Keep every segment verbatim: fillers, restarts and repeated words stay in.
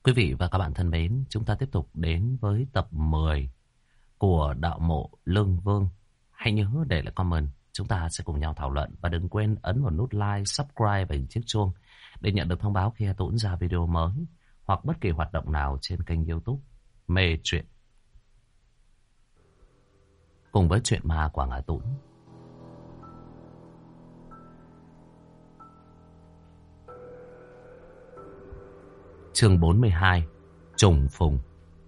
Quý vị và các bạn thân mến, chúng ta tiếp tục đến với tập mười của Đạo Mộ Lương Vương. Hãy nhớ để lại comment, chúng ta sẽ cùng nhau thảo luận. Và đừng quên ấn vào nút like, subscribe và chiếc chuông để nhận được thông báo khi Tuấn ra video mới hoặc bất kỳ hoạt động nào trên kênh YouTube Mê Chuyện. Cùng với chuyện ma của Ngà Tuấn. Chương bốn mươi hai, Trùng Phùng.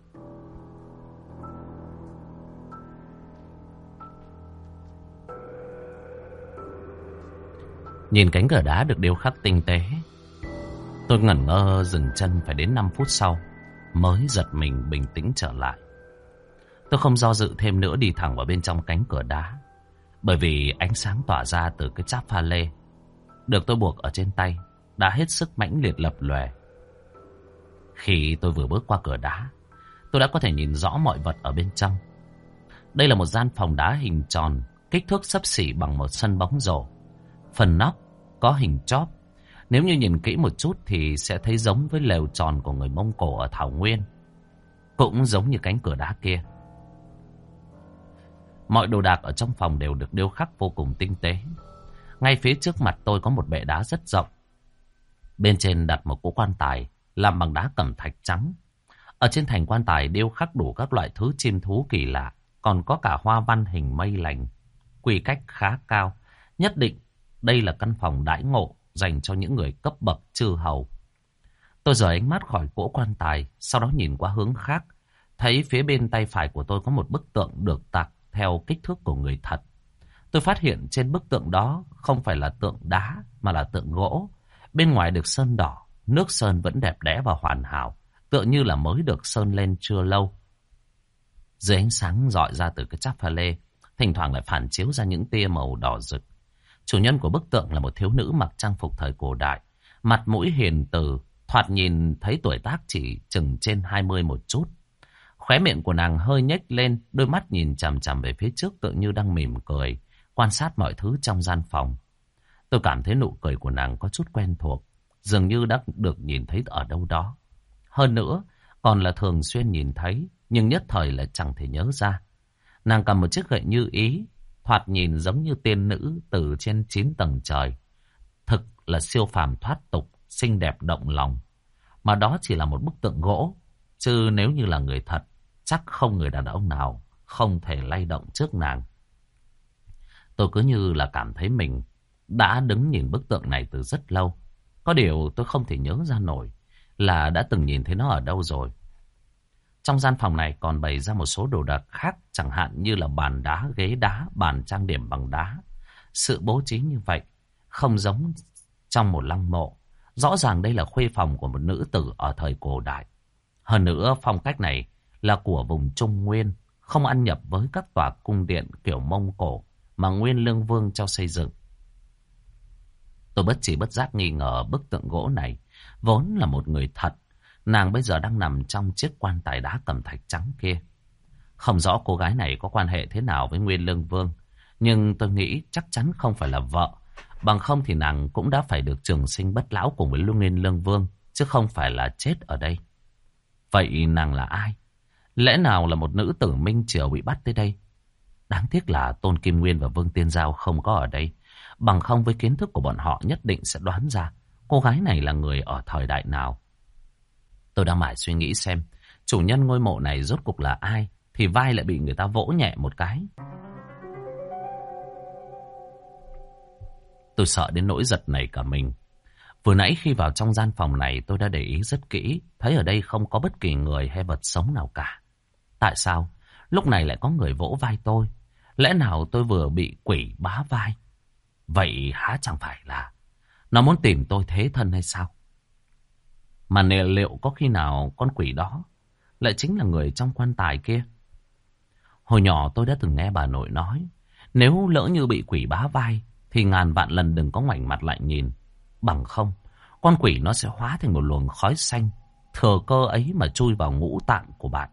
Nhìn cánh cửa đá được điêu khắc tinh tế, tôi ngẩn ngơ dừng chân phải đến năm phút sau mới giật mình bình tĩnh trở lại. Tôi không do dự thêm nữa đi thẳng vào bên trong cánh cửa đá, bởi vì ánh sáng tỏa ra từ cái cháp pha lê được tôi buộc ở trên tay đã hết sức mãnh liệt lập lòe. Khi tôi vừa bước qua cửa đá, tôi đã có thể nhìn rõ mọi vật ở bên trong. Đây là một gian phòng đá hình tròn, kích thước xấp xỉ bằng một sân bóng rổ. Phần nóc có hình chóp. Nếu như nhìn kỹ một chút thì sẽ thấy giống với lều tròn của người Mông Cổ ở Thảo Nguyên. Cũng giống như cánh cửa đá kia. Mọi đồ đạc ở trong phòng đều được điêu khắc vô cùng tinh tế. Ngay phía trước mặt tôi có một bệ đá rất rộng. Bên trên đặt một cỗ quan tài làm bằng đá cẩm thạch trắng. Ở trên thành quan tài điêu khắc đủ các loại thứ chim thú kỳ lạ, còn có cả hoa văn hình mây lành, quy cách khá cao. Nhất định đây là căn phòng đãi ngộ dành cho những người cấp bậc chư hầu. Tôi rời ánh mắt khỏi cỗ quan tài, sau đó nhìn qua hướng khác, thấy phía bên tay phải của tôi có một bức tượng được tạc theo kích thước của người thật. Tôi phát hiện trên bức tượng đó không phải là tượng đá mà là tượng gỗ. Bên ngoài được sơn đỏ, nước sơn vẫn đẹp đẽ và hoàn hảo, tựa như là mới được sơn lên chưa lâu. Dưới ánh sáng rọi ra từ cái cháp pha lê, thỉnh thoảng lại phản chiếu ra những tia màu đỏ rực. Chủ nhân của bức tượng là một thiếu nữ mặc trang phục thời cổ đại, mặt mũi hiền từ, thoạt nhìn thấy tuổi tác chỉ chừng trên hai mươi một chút. Khóe miệng của nàng hơi nhếch lên, đôi mắt nhìn chằm chằm về phía trước tựa như đang mỉm cười, quan sát mọi thứ trong gian phòng. Tôi cảm thấy nụ cười của nàng có chút quen thuộc, dường như đã được nhìn thấy ở đâu đó. Hơn nữa, còn là thường xuyên nhìn thấy, nhưng nhất thời lại chẳng thể nhớ ra. Nàng cầm một chiếc gậy như ý, thoạt nhìn giống như tiên nữ từ trên chín tầng trời. Thực là siêu phàm thoát tục, xinh đẹp động lòng. Mà đó chỉ là một bức tượng gỗ, chứ nếu như là người thật, chắc không người đàn ông nào không thể lay động trước nàng. Tôi cứ như là cảm thấy mình đã đứng nhìn bức tượng này từ rất lâu. Có điều tôi không thể nhớ ra nổi là đã từng nhìn thấy nó ở đâu rồi. Trong gian phòng này còn bày ra một số đồ đạc khác, chẳng hạn như là bàn đá, ghế đá, bàn trang điểm bằng đá. Sự bố trí như vậy không giống trong một lăng mộ. Rõ ràng đây là khuê phòng của một nữ tử ở thời cổ đại. Hơn nữa phong cách này là của vùng Trung Nguyên, không ăn nhập với các tòa cung điện kiểu Mông Cổ mà Nguyên Lương Vương cho xây dựng. Tôi bất chỉ bất giác nghi ngờ bức tượng gỗ này vốn là một người thật. Nàng bây giờ đang nằm trong chiếc quan tài đá cẩm thạch trắng kia. Không rõ cô gái này có quan hệ thế nào với Nguyên Lương Vương, nhưng tôi nghĩ chắc chắn không phải là vợ. Bằng không thì nàng cũng đã phải được trường sinh bất lão cùng với Nguyên Lương Vương, chứ không phải là chết ở đây. Vậy nàng là ai? Lẽ nào là một nữ tử Minh Triều bị bắt tới đây? Đáng tiếc là Tôn Kim Nguyên và Vương Tiên Giao không có ở đây. Bằng không với kiến thức của bọn họ nhất định sẽ đoán ra cô gái này là người ở thời đại nào. Tôi đang mải suy nghĩ xem chủ nhân ngôi mộ này rốt cuộc là ai, thì vai lại bị người ta vỗ nhẹ một cái. Tôi sợ đến nỗi giật nảy cả mình. Vừa nãy khi vào trong gian phòng này tôi đã để ý rất kỹ, thấy ở đây không có bất kỳ người hay vật sống nào cả. Tại sao lúc này lại có người vỗ vai tôi? Lẽ nào tôi vừa bị quỷ bá vai? Vậy há chẳng phải là nó muốn tìm tôi thế thân hay sao? Mà liệu có khi nào con quỷ đó lại chính là người trong quan tài kia? Hồi nhỏ tôi đã từng nghe bà nội nói, nếu lỡ như bị quỷ bá vai thì ngàn vạn lần đừng có ngoảnh mặt lại nhìn. Bằng không, con quỷ nó sẽ hóa thành một luồng khói xanh, thừa cơ ấy mà chui vào ngũ tạng của bạn.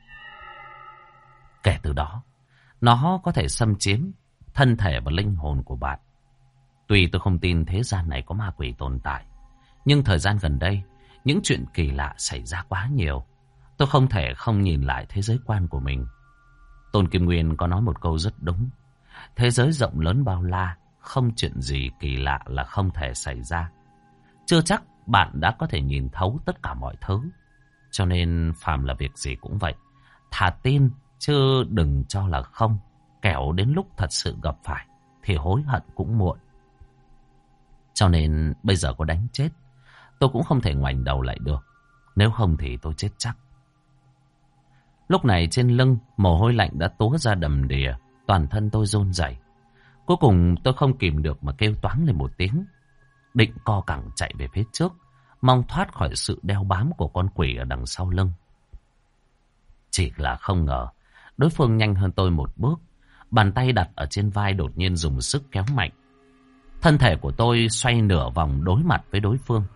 Kể từ đó, nó có thể xâm chiếm thân thể và linh hồn của bạn. Tuy tôi không tin thế gian này có ma quỷ tồn tại, nhưng thời gian gần đây, những chuyện kỳ lạ xảy ra quá nhiều. Tôi không thể không nhìn lại thế giới quan của mình. Tôn Kim Nguyên có nói một câu rất đúng. Thế giới rộng lớn bao la, không chuyện gì kỳ lạ là không thể xảy ra. Chưa chắc bạn đã có thể nhìn thấu tất cả mọi thứ. Cho nên phàm là việc gì cũng vậy. Thà tin chứ đừng cho là không. Kẻo đến lúc thật sự gặp phải thì hối hận cũng muộn. Cho nên bây giờ có đánh chết, tôi cũng không thể ngoảnh đầu lại được. Nếu không thì tôi chết chắc. Lúc này trên lưng, mồ hôi lạnh đã túa ra đầm đìa. Toàn thân tôi run rẩy. Cuối cùng tôi không kìm được mà kêu toáng lên một tiếng. Định co cẳng chạy về phía trước, mong thoát khỏi sự đeo bám của con quỷ ở đằng sau lưng. Chỉ là không ngờ, đối phương nhanh hơn tôi một bước. Bàn tay đặt ở trên vai đột nhiên dùng sức kéo mạnh. Thân thể của tôi xoay nửa vòng đối mặt với đối phương.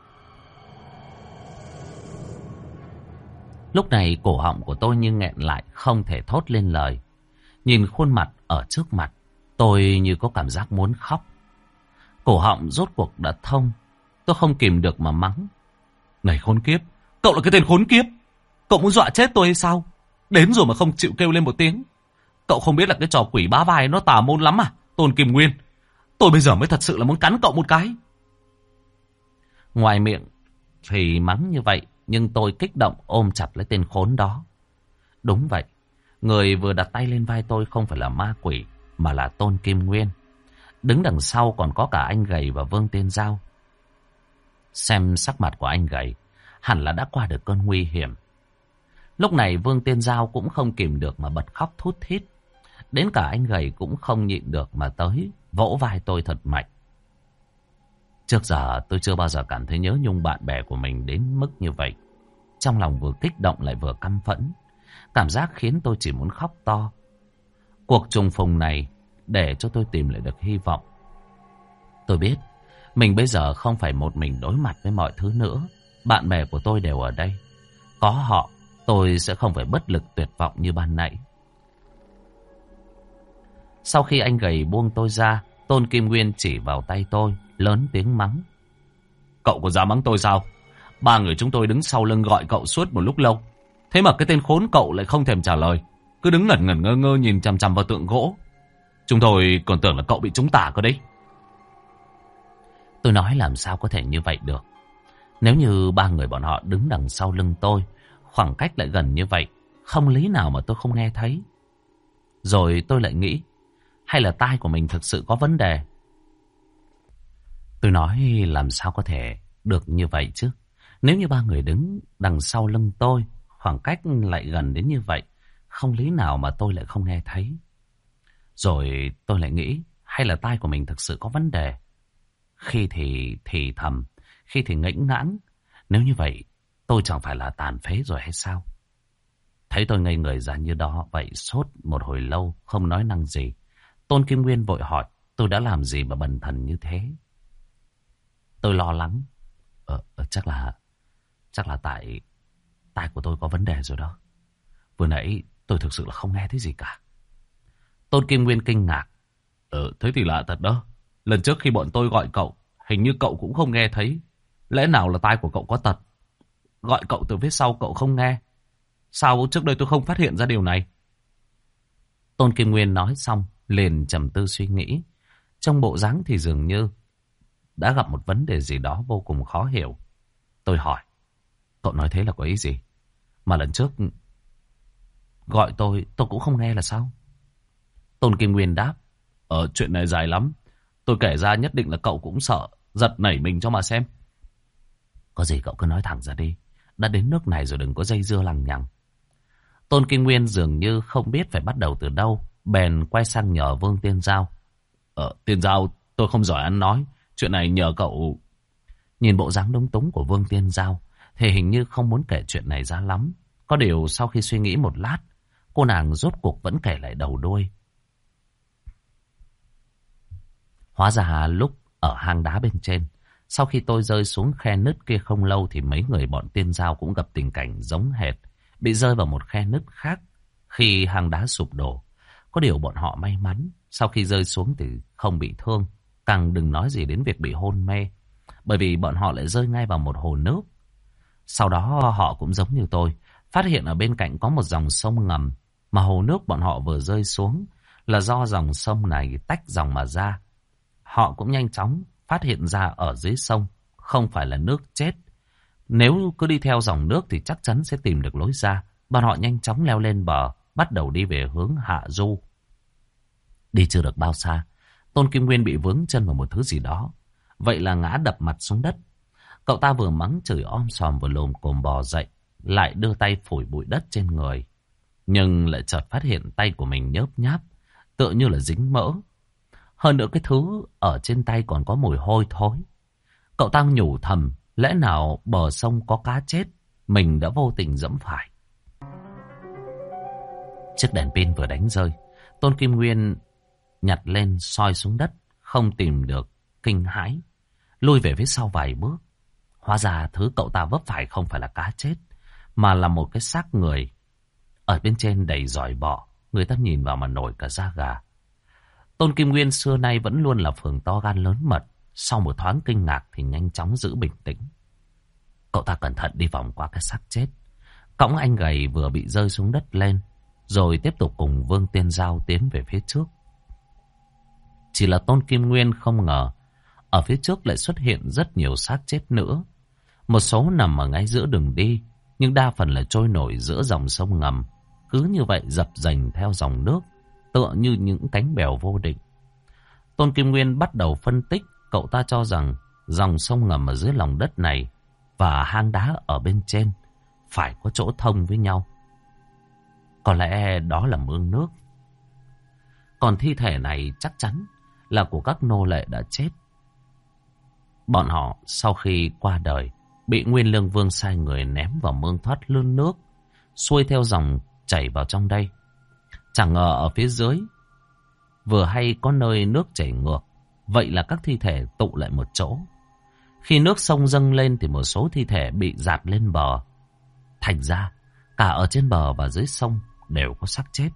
Lúc này cổ họng của tôi như nghẹn lại, không thể thốt lên lời. Nhìn khuôn mặt ở trước mặt, tôi như có cảm giác muốn khóc. Cổ họng rốt cuộc đã thông. Tôi không kìm được mà mắng. Này khốn kiếp, cậu là cái tên khốn kiếp. Cậu muốn dọa chết tôi hay sao? Đến rồi mà không chịu kêu lên một tiếng. Cậu không biết là cái trò quỷ bá vai nó tà môn lắm à, Tôn Kim Nguyên. Tôi bây giờ mới thật sự là muốn cắn cậu một cái. Ngoài miệng thì mắng như vậy, nhưng tôi kích động ôm chặt lấy tên khốn đó. Đúng vậy, người vừa đặt tay lên vai tôi không phải là ma quỷ, mà là Tôn Kim Nguyên. Đứng đằng sau còn có cả anh Gầy và Vương Tiên Giao. Xem sắc mặt của anh Gầy, hẳn là đã qua được cơn nguy hiểm. Lúc này Vương Tiên Giao cũng không kìm được mà bật khóc thút thít. Đến cả anh Gầy cũng không nhịn được mà tới vỗ vai tôi thật mạnh. Trước giờ tôi chưa bao giờ cảm thấy nhớ nhung bạn bè của mình đến mức như vậy. Trong lòng vừa kích động lại vừa căm phẫn. Cảm giác khiến tôi chỉ muốn khóc to. Cuộc trùng phùng này để cho tôi tìm lại được hy vọng. Tôi biết mình bây giờ không phải một mình đối mặt với mọi thứ nữa. Bạn bè của tôi đều ở đây. Có họ, tôi sẽ không phải bất lực tuyệt vọng như ban nãy. Sau khi anh Gầy buông tôi ra, Tôn Kim Nguyên chỉ vào tay tôi, lớn tiếng mắng. Cậu có dám mắng tôi sao? Ba người chúng tôi đứng sau lưng gọi cậu suốt một lúc lâu. Thế mà cái tên khốn cậu lại không thèm trả lời. Cứ đứng ngẩn ngẩn ngơ ngơ nhìn chằm chằm vào tượng gỗ. Chúng tôi còn tưởng là cậu bị trúng tả cơ đấy. Tôi nói làm sao có thể như vậy được. Nếu như ba người bọn họ đứng đằng sau lưng tôi, khoảng cách lại gần như vậy, không lý nào mà tôi không nghe thấy. Rồi tôi lại nghĩ, hay là tai của mình thực sự có vấn đề. Tôi nói làm sao có thể được như vậy chứ. Nếu như ba người đứng đằng sau lưng tôi, khoảng cách lại gần đến như vậy, không lý nào mà tôi lại không nghe thấy. Rồi tôi lại nghĩ, hay là tai của mình thực sự có vấn đề. Khi thì thì thầm, khi thì ngẫnh ngãng. Nếu như vậy, tôi chẳng phải là tàn phế rồi hay sao? Thấy tôi ngây người ra như đó, vậy sốt một hồi lâu, không nói năng gì. Tôn Kim Nguyên vội hỏi, tôi đã làm gì mà bần thần như thế? Tôi lo lắng. Ờ, chắc là, chắc là tại, tai của tôi có vấn đề rồi đó. Vừa nãy tôi thực sự là không nghe thấy gì cả. Tôn Kim Nguyên kinh ngạc. Ờ, thế thì lạ thật đó. Lần trước khi bọn tôi gọi cậu, hình như cậu cũng không nghe thấy. Lẽ nào là tai của cậu có tật? Gọi cậu từ phía sau cậu không nghe. Sao trước đây tôi không phát hiện ra điều này? Tôn Kim Nguyên nói xong, liền trầm tư suy nghĩ. Trong bộ dáng thì dường như đã gặp một vấn đề gì đó vô cùng khó hiểu. Tôi hỏi, cậu nói thế là có ý gì? Mà lần trước gọi tôi, tôi cũng không nghe là sao? Tôn Kim Nguyên đáp, Ờ, chuyện này dài lắm. Tôi kể ra nhất định là cậu cũng sợ, giật nảy mình cho mà xem. Có gì cậu cứ nói thẳng ra đi. Đã đến nước này rồi đừng có dây dưa lằng nhằng. Tôn Kim Nguyên dường như không biết phải bắt đầu từ đâu. Bèn quay sang nhờ Vương Tiên Giao. Ờ, Tiên Giao, tôi không giỏi ăn nói. Chuyện này nhờ cậu. Nhìn bộ dáng lúng túng của Vương Tiên Giao thì hình như không muốn kể chuyện này ra lắm. Có điều sau khi suy nghĩ một lát, cô nàng rốt cuộc vẫn kể lại đầu đuôi. Hóa ra lúc ở hang đá bên trên, sau khi tôi rơi xuống khe nứt kia không lâu thì mấy người bọn Tiên Giao cũng gặp tình cảnh giống hệt, bị rơi vào một khe nứt khác khi hang đá sụp đổ. Có điều bọn họ may mắn, sau khi rơi xuống thì không bị thương, càng đừng nói gì đến việc bị hôn mê, bởi vì bọn họ lại rơi ngay vào một hồ nước. Sau đó họ cũng giống như tôi, phát hiện ở bên cạnh có một dòng sông ngầm, mà hồ nước bọn họ vừa rơi xuống là do dòng sông này tách dòng mà ra. Họ cũng nhanh chóng phát hiện ra ở dưới sông không phải là nước chết. Nếu cứ đi theo dòng nước thì chắc chắn sẽ tìm được lối ra. Bọn họ nhanh chóng leo lên bờ, bắt đầu đi về hướng hạ du. Đi chưa được bao xa, Tôn Kim Nguyên bị vướng chân vào một thứ gì đó. Vậy là ngã đập mặt xuống đất. Cậu ta vừa mắng chửi om sòm vừa lồm cồm bò dậy, lại đưa tay phủi bụi đất trên người. Nhưng lại chợt phát hiện tay của mình nhớp nháp, tựa như là dính mỡ. Hơn nữa cái thứ ở trên tay còn có mùi hôi thối. Cậu ta nhủ thầm, lẽ nào bờ sông có cá chết, mình đã vô tình dẫm phải. Chiếc đèn pin vừa đánh rơi, Tôn Kim Nguyên nhặt lên soi xuống đất, không tìm được, kinh hãi, lui về phía sau vài bước. Hóa ra thứ cậu ta vấp phải không phải là cá chết, mà là một cái xác người. Ở bên trên đầy giỏi bọ, người ta nhìn vào mà nổi cả da gà. Tôn Kim Nguyên xưa nay vẫn luôn là phường to gan lớn mật. Sau một thoáng kinh ngạc thì nhanh chóng giữ bình tĩnh. Cậu ta cẩn thận đi vòng qua cái xác chết, cõng anh gầy vừa bị rơi xuống đất lên, rồi tiếp tục cùng Vương Tiên Giao tiến về phía trước. Chỉ là Tôn Kim Nguyên không ngờ, ở phía trước lại xuất hiện rất nhiều xác chết nữa. Một số nằm ở ngay giữa đường đi, nhưng đa phần là trôi nổi giữa dòng sông ngầm. Cứ như vậy dập dềnh theo dòng nước, tựa như những cánh bèo vô định. Tôn Kim Nguyên bắt đầu phân tích. Cậu ta cho rằng dòng sông ngầm ở dưới lòng đất này và hang đá ở bên trên phải có chỗ thông với nhau. Có lẽ đó là mương nước. Còn thi thể này chắc chắn là của các nô lệ đã chết. Bọn họ sau khi qua đời bị Nguyên Lương Vương sai người ném vào mương thoát lươn nước, xuôi theo dòng chảy vào trong đây. Chẳng ngờ ở phía dưới vừa hay có nơi nước chảy ngược. Vậy là các thi thể tụ lại một chỗ. Khi nước sông dâng lên thì một số thi thể bị dạt lên bờ. Thành ra cả ở trên bờ và dưới sông đều có xác chết.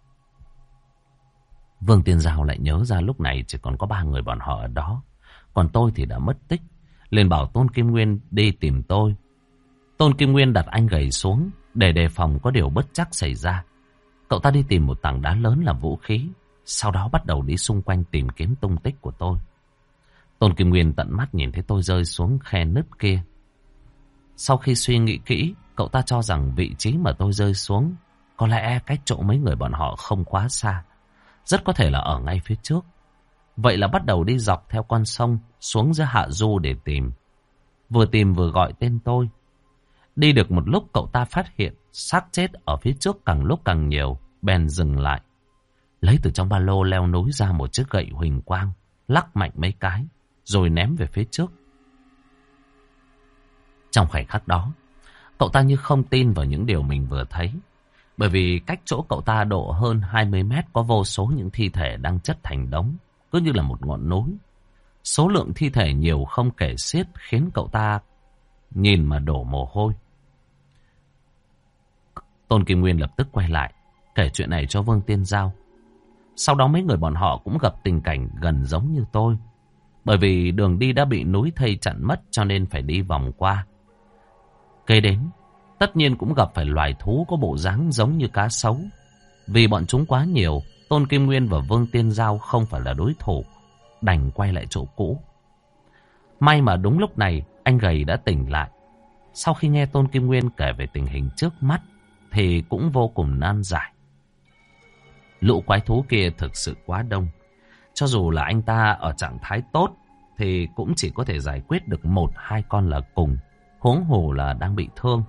Vương Tiên Giao lại nhớ ra lúc này chỉ còn có ba người bọn họ ở đó. Còn tôi thì đã mất tích. Liền bảo Tôn Kim Nguyên đi tìm tôi. Tôn Kim Nguyên đặt anh gầy xuống để đề phòng có điều bất trắc xảy ra. Cậu ta đi tìm một tảng đá lớn làm vũ khí, sau đó bắt đầu đi xung quanh tìm kiếm tung tích của tôi. Tôn Kim Nguyên tận mắt nhìn thấy tôi rơi xuống khe nứt kia. Sau khi suy nghĩ kỹ, cậu ta cho rằng vị trí mà tôi rơi xuống có lẽ cách chỗ mấy người bọn họ không quá xa, rất có thể là ở ngay phía trước. Vậy là bắt đầu đi dọc theo con sông xuống dưới hạ du để tìm. Vừa tìm vừa gọi tên tôi. Đi được một lúc cậu ta phát hiện xác chết ở phía trước càng lúc càng nhiều, bèn dừng lại. Lấy từ trong ba lô leo núi ra một chiếc gậy huỳnh quang, lắc mạnh mấy cái, rồi ném về phía trước. Trong khoảnh khắc đó, cậu ta như không tin vào những điều mình vừa thấy. Bởi vì cách chỗ cậu ta độ hơn hai mươi mét có vô số những thi thể đang chất thành đống, cứ như là một ngọn núi. Số lượng thi thể nhiều không kể xiết khiến cậu ta nhìn mà đổ mồ hôi. Tôn Kim Nguyên lập tức quay lại, kể chuyện này cho Vương Tiên Giao. Sau đó mấy người bọn họ cũng gặp tình cảnh gần giống như tôi. Bởi vì đường đi đã bị núi thây chặn mất cho nên phải đi vòng qua. Kế đến, tất nhiên cũng gặp phải loài thú có bộ dáng giống như cá sấu. Vì bọn chúng quá nhiều, Tôn Kim Nguyên và Vương Tiên Giao không phải là đối thủ, đành quay lại chỗ cũ. May mà đúng lúc này, anh gầy đã tỉnh lại. Sau khi nghe Tôn Kim Nguyên kể về tình hình trước mắt, thì cũng vô cùng nan giải. Lũ quái thú kia thực sự quá đông. Cho dù là anh ta ở trạng thái tốt, thì cũng chỉ có thể giải quyết được một hai con là cùng, huống hồ là đang bị thương.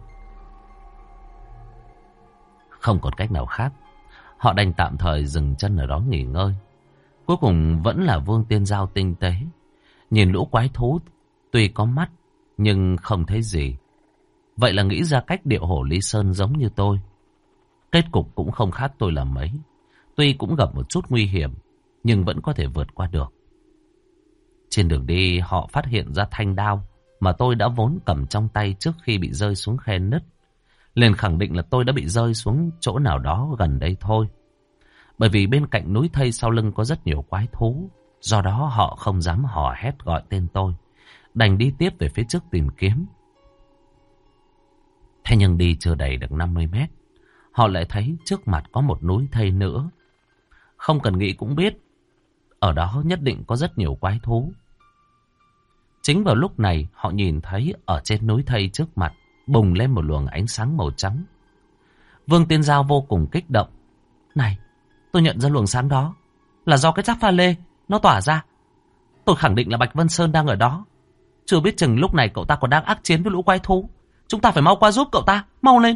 Không còn cách nào khác, họ đành tạm thời dừng chân ở đó nghỉ ngơi. Cuối cùng vẫn là Vương Tiên Giao tinh tế. Nhìn lũ quái thú tuy có mắt nhưng không thấy gì. Vậy là nghĩ ra cách điệu hổ ly sơn giống như tôi. Kết cục cũng không khác tôi là mấy. Tuy cũng gặp một chút nguy hiểm, nhưng vẫn có thể vượt qua được. Trên đường đi họ phát hiện ra thanh đao mà tôi đã vốn cầm trong tay trước khi bị rơi xuống khe nứt. Liền khẳng định là tôi đã bị rơi xuống chỗ nào đó gần đây thôi. Bởi vì bên cạnh núi thây sau lưng có rất nhiều quái thú. Do đó họ không dám hò hét gọi tên tôi, đành đi tiếp về phía trước tìm kiếm. Thế nhưng đi chưa đầy được năm mươi mét, họ lại thấy trước mặt có một núi thây nữa. Không cần nghĩ cũng biết, ở đó nhất định có rất nhiều quái thú. Chính vào lúc này, họ nhìn thấy ở trên núi thây trước mặt bùng lên một luồng ánh sáng màu trắng. Vương Tiên Giao vô cùng kích động. Này, tôi nhận ra luồng sáng đó là do cái giáp pha lê nó tỏa ra. Tôi khẳng định là Bạch Vân Sơn đang ở đó. Chưa biết chừng lúc này cậu ta còn đang ác chiến với lũ quái thú. Chúng ta phải mau qua giúp cậu ta, mau lên.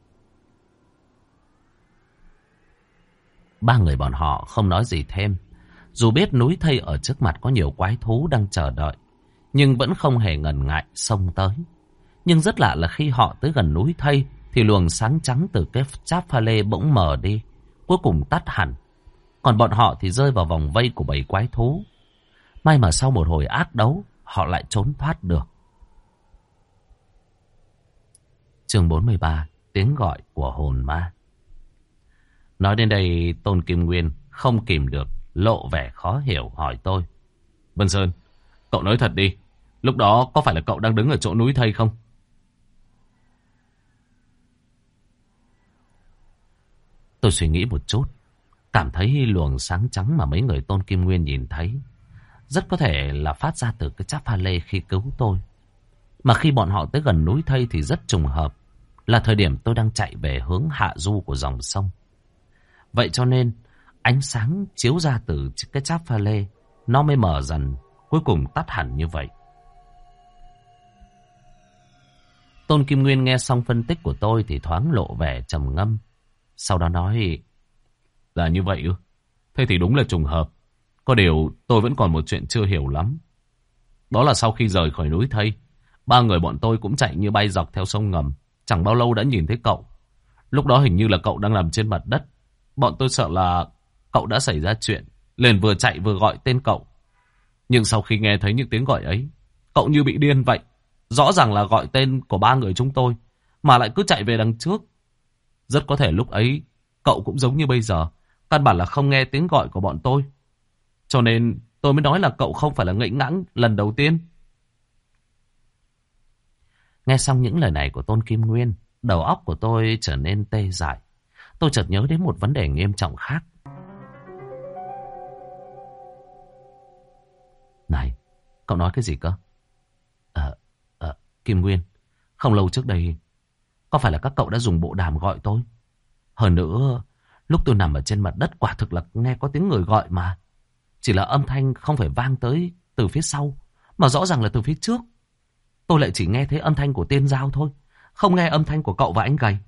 Ba người bọn họ không nói gì thêm. Dù biết núi thây ở trước mặt có nhiều quái thú đang chờ đợi, nhưng vẫn không hề ngần ngại xông tới. Nhưng rất lạ là khi họ tới gần núi thây thì luồng sáng trắng từ cái giáp pha lê bỗng mờ đi, cuối cùng tắt hẳn. Còn bọn họ thì rơi vào vòng vây của bầy quái thú. May mà sau một hồi ác đấu, họ lại trốn thoát được. Chương bốn mươi ba, tiếng gọi của hồn ma. Nói đến đây, Tôn Kim Nguyên không kìm được, lộ vẻ khó hiểu hỏi tôi. Vân Sơn, cậu nói thật đi, lúc đó có phải là cậu đang đứng ở chỗ núi thây không? Tôi suy nghĩ một chút, cảm thấy luồng sáng trắng mà mấy người Tôn Kim Nguyên nhìn thấy rất có thể là phát ra từ cái giáp pha lê khi cứu tôi. Mà khi bọn họ tới gần núi thây thì rất trùng hợp, là thời điểm tôi đang chạy về hướng hạ du của dòng sông. Vậy cho nên ánh sáng chiếu ra từ cái giáp pha lê nó mới mở dần, cuối cùng tắt hẳn như vậy. Tôn Kim Nguyên nghe xong phân tích của tôi thì thoáng lộ vẻ trầm ngâm. Sau đó nói, là như vậy ư? Thế thì đúng là trùng hợp. Có điều tôi vẫn còn một chuyện chưa hiểu lắm. Đó là sau khi rời khỏi núi thây, ba người bọn tôi cũng chạy như bay dọc theo sông ngầm. Chẳng bao lâu đã nhìn thấy cậu. Lúc đó hình như là cậu đang nằm trên mặt đất. Bọn tôi sợ là cậu đã xảy ra chuyện, liền vừa chạy vừa gọi tên cậu. Nhưng sau khi nghe thấy những tiếng gọi ấy, cậu như bị điên vậy. Rõ ràng là gọi tên của ba người chúng tôi, mà lại cứ chạy về đằng trước. Rất có thể lúc ấy cậu cũng giống như bây giờ, căn bản là không nghe tiếng gọi của bọn tôi. Cho nên tôi mới nói là cậu không phải là ngẫy ngãng lần đầu tiên. Nghe xong những lời này của Tôn Kim Nguyên, đầu óc của tôi trở nên tê dại. Tôi chợt nhớ đến một vấn đề nghiêm trọng khác. Này, cậu nói cái gì cơ? Ờ, ờ, Kim Nguyên, không lâu trước đây, có phải là các cậu đã dùng bộ đàm gọi tôi? Hơn nữa, lúc tôi nằm ở trên mặt đất quả thực là nghe có tiếng người gọi mà. Chỉ là âm thanh không phải vang tới từ phía sau, mà rõ ràng là từ phía trước. Tôi lại chỉ nghe thấy âm thanh của Tiên Giao thôi, không nghe âm thanh của cậu và anh Gầy.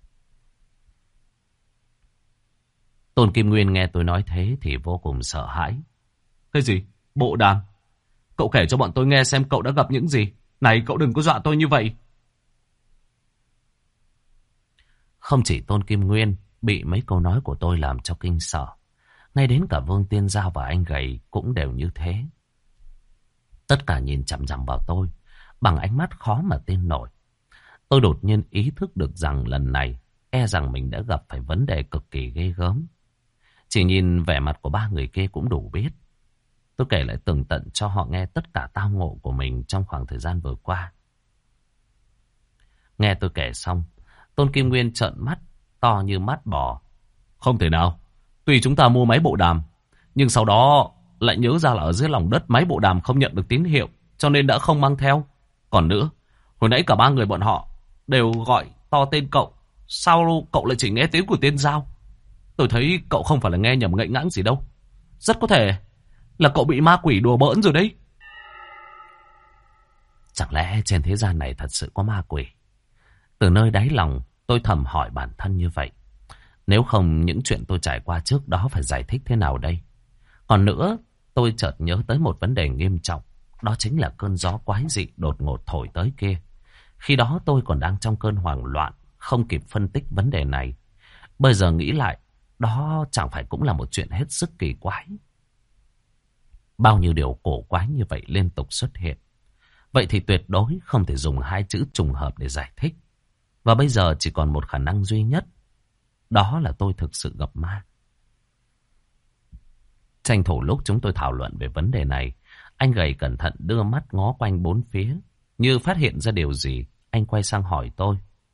Tôn Kim Nguyên nghe tôi nói thế thì vô cùng sợ hãi. Cái gì? Bộ đàm? Cậu kể cho bọn tôi nghe xem cậu đã gặp những gì. Này, cậu đừng có dọa tôi như vậy. Không chỉ Tôn Kim Nguyên bị mấy câu nói của tôi làm cho kinh sợ, ngay đến cả Vương Tiên Giao và anh Gầy cũng đều như thế. Tất cả nhìn chằm chằm vào tôi bằng ánh mắt khó mà tin nổi. Tôi đột nhiên ý thức được rằng lần này e rằng mình đã gặp phải vấn đề cực kỳ ghê gớm. Chỉ nhìn vẻ mặt của ba người kia cũng đủ biết. Tôi kể lại tường tận cho họ nghe tất cả tao ngộ của mình trong khoảng thời gian vừa qua. Nghe tôi kể xong, Tôn Kim Nguyên trợn mắt to như mắt bò. Không thể nào. Tuy chúng ta mua máy bộ đàm, nhưng sau đó lại nhớ ra là ở dưới lòng đất máy bộ đàm không nhận được tín hiệu, cho nên đã không mang theo. Còn nữa, hồi nãy cả ba người bọn họ đều gọi to tên cậu. Sao cậu lại chỉ nghe tiếng của Tiên Giao? Tôi thấy cậu không phải là nghe nhầm ngậy ngãng gì đâu. Rất có thể là cậu bị ma quỷ đùa bỡn rồi đấy. Chẳng lẽ trên thế gian này thật sự có ma quỷ? Từ nơi đáy lòng tôi thầm hỏi bản thân như vậy. Nếu không những chuyện tôi trải qua trước đó phải giải thích thế nào đây? Còn nữa, tôi chợt nhớ tới một vấn đề nghiêm trọng. Đó chính là cơn gió quái dị đột ngột thổi tới kia. Khi đó tôi còn đang trong cơn hoảng loạn, không kịp phân tích vấn đề này. Bây giờ nghĩ lại, đó chẳng phải cũng là một chuyện hết sức kỳ quái. Bao nhiêu điều cổ quái như vậy liên tục xuất hiện. Vậy thì tuyệt đối không thể dùng hai chữ trùng hợp để giải thích. Và bây giờ chỉ còn một khả năng duy nhất. Đó là tôi thực sự gặp ma. Tranh thủ lúc chúng tôi thảo luận về vấn đề này, anh Gầy cẩn thận đưa mắt ngó quanh bốn phía. Như phát hiện ra điều gì, anh quay sang hỏi tôi.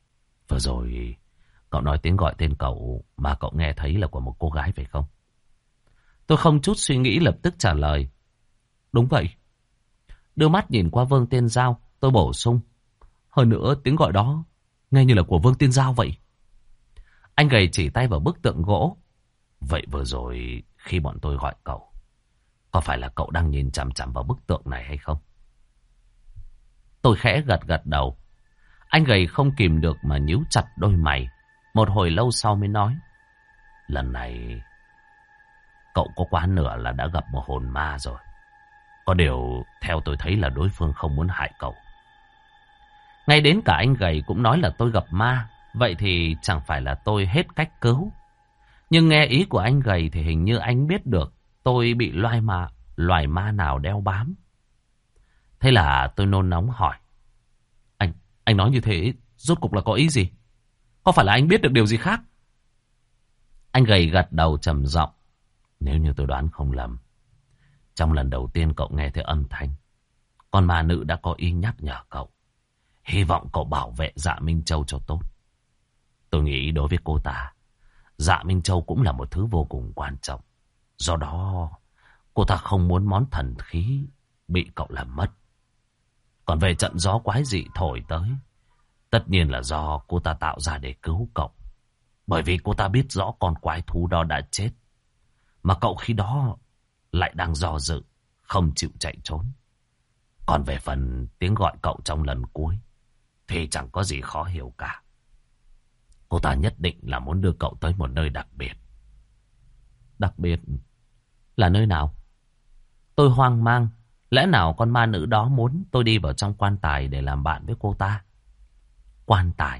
Vừa rồi cậu nói tiếng gọi tên cậu mà cậu nghe thấy là của một cô gái phải không? Tôi không chút suy nghĩ lập tức trả lời. Đúng vậy. Đưa mắt nhìn qua Vương Tiên Giao, tôi bổ sung. Hơn nữa tiếng gọi đó nghe như là của Vương Tiên Giao vậy. Anh gầy chỉ tay vào bức tượng gỗ. Vậy vừa rồi khi bọn tôi gọi cậu, có phải là cậu đang nhìn chằm chằm vào bức tượng này hay không? Tôi khẽ gật gật đầu. Anh gầy không kìm được mà nhíu chặt đôi mày. Một hồi lâu sau mới nói. Lần này cậu có quá nửa là đã gặp một hồn ma rồi. Có điều theo tôi thấy là đối phương không muốn hại cậu. Ngay đến cả anh gầy cũng nói là tôi gặp ma. Vậy thì chẳng phải là tôi hết cách cứu. Nhưng nghe ý của anh gầy thì hình như anh biết được tôi bị loài ma, loài ma nào đeo bám. Thế là tôi nôn nóng hỏi. Anh, anh nói như thế rốt cục là có ý gì? Có phải là anh biết được điều gì khác? Anh gầy gật đầu trầm giọng. Nếu như tôi đoán không lầm, trong lần đầu tiên cậu nghe thấy âm thanh, con ma nữ đã có ý nhắc nhở cậu. Hy vọng cậu bảo vệ Dạ Minh Châu cho tốt. Tôi nghĩ đối với cô ta, Dạ Minh Châu cũng là một thứ vô cùng quan trọng. Do đó, cô ta không muốn món thần khí bị cậu làm mất. Còn về trận gió quái dị thổi tới, tất nhiên là do cô ta tạo ra để cứu cậu. Bởi vì cô ta biết rõ con quái thú đó đã chết. Mà cậu khi đó lại đang do dự, không chịu chạy trốn. Còn về phần tiếng gọi cậu trong lần cuối, thì chẳng có gì khó hiểu cả. Cô ta nhất định là muốn đưa cậu tới một nơi đặc biệt. Đặc biệt là nơi nào? Tôi hoang mang. Lẽ nào con ma nữ đó muốn tôi đi vào trong quan tài để làm bạn với cô ta? Quan tài.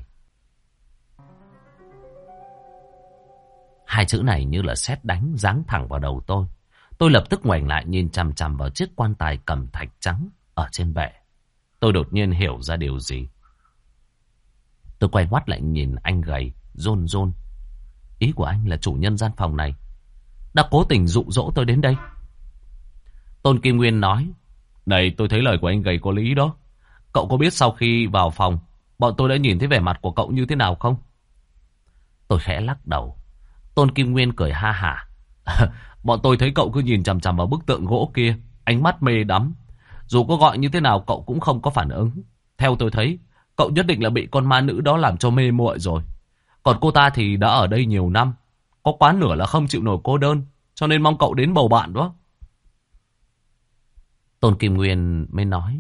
Hai chữ này như là sét đánh giáng thẳng vào đầu tôi. Tôi lập tức ngoảnh lại nhìn chằm chằm vào chiếc quan tài cẩm thạch trắng ở trên bệ. Tôi đột nhiên hiểu ra điều gì. Tôi quay ngoắt lại nhìn anh gầy, rôn rôn. Ý của anh là chủ nhân gian phòng này đã cố tình dụ dỗ tôi đến đây. Tôn Kim Nguyên nói. Này, tôi thấy lời của anh gầy có lý đó. Cậu có biết sau khi vào phòng, bọn tôi đã nhìn thấy vẻ mặt của cậu như thế nào không? Tôi khẽ lắc đầu. Tôn Kim Nguyên cười ha hả. Bọn tôi thấy cậu cứ nhìn chằm chằm vào bức tượng gỗ kia, ánh mắt mê đắm. Dù có gọi như thế nào cậu cũng không có phản ứng. Theo tôi thấy, cậu nhất định là bị con ma nữ đó làm cho mê muội rồi. Còn cô ta thì đã ở đây nhiều năm, có quá nửa là không chịu nổi cô đơn, cho nên mong cậu đến bầu bạn đó. Tôn Kim Nguyên mới nói.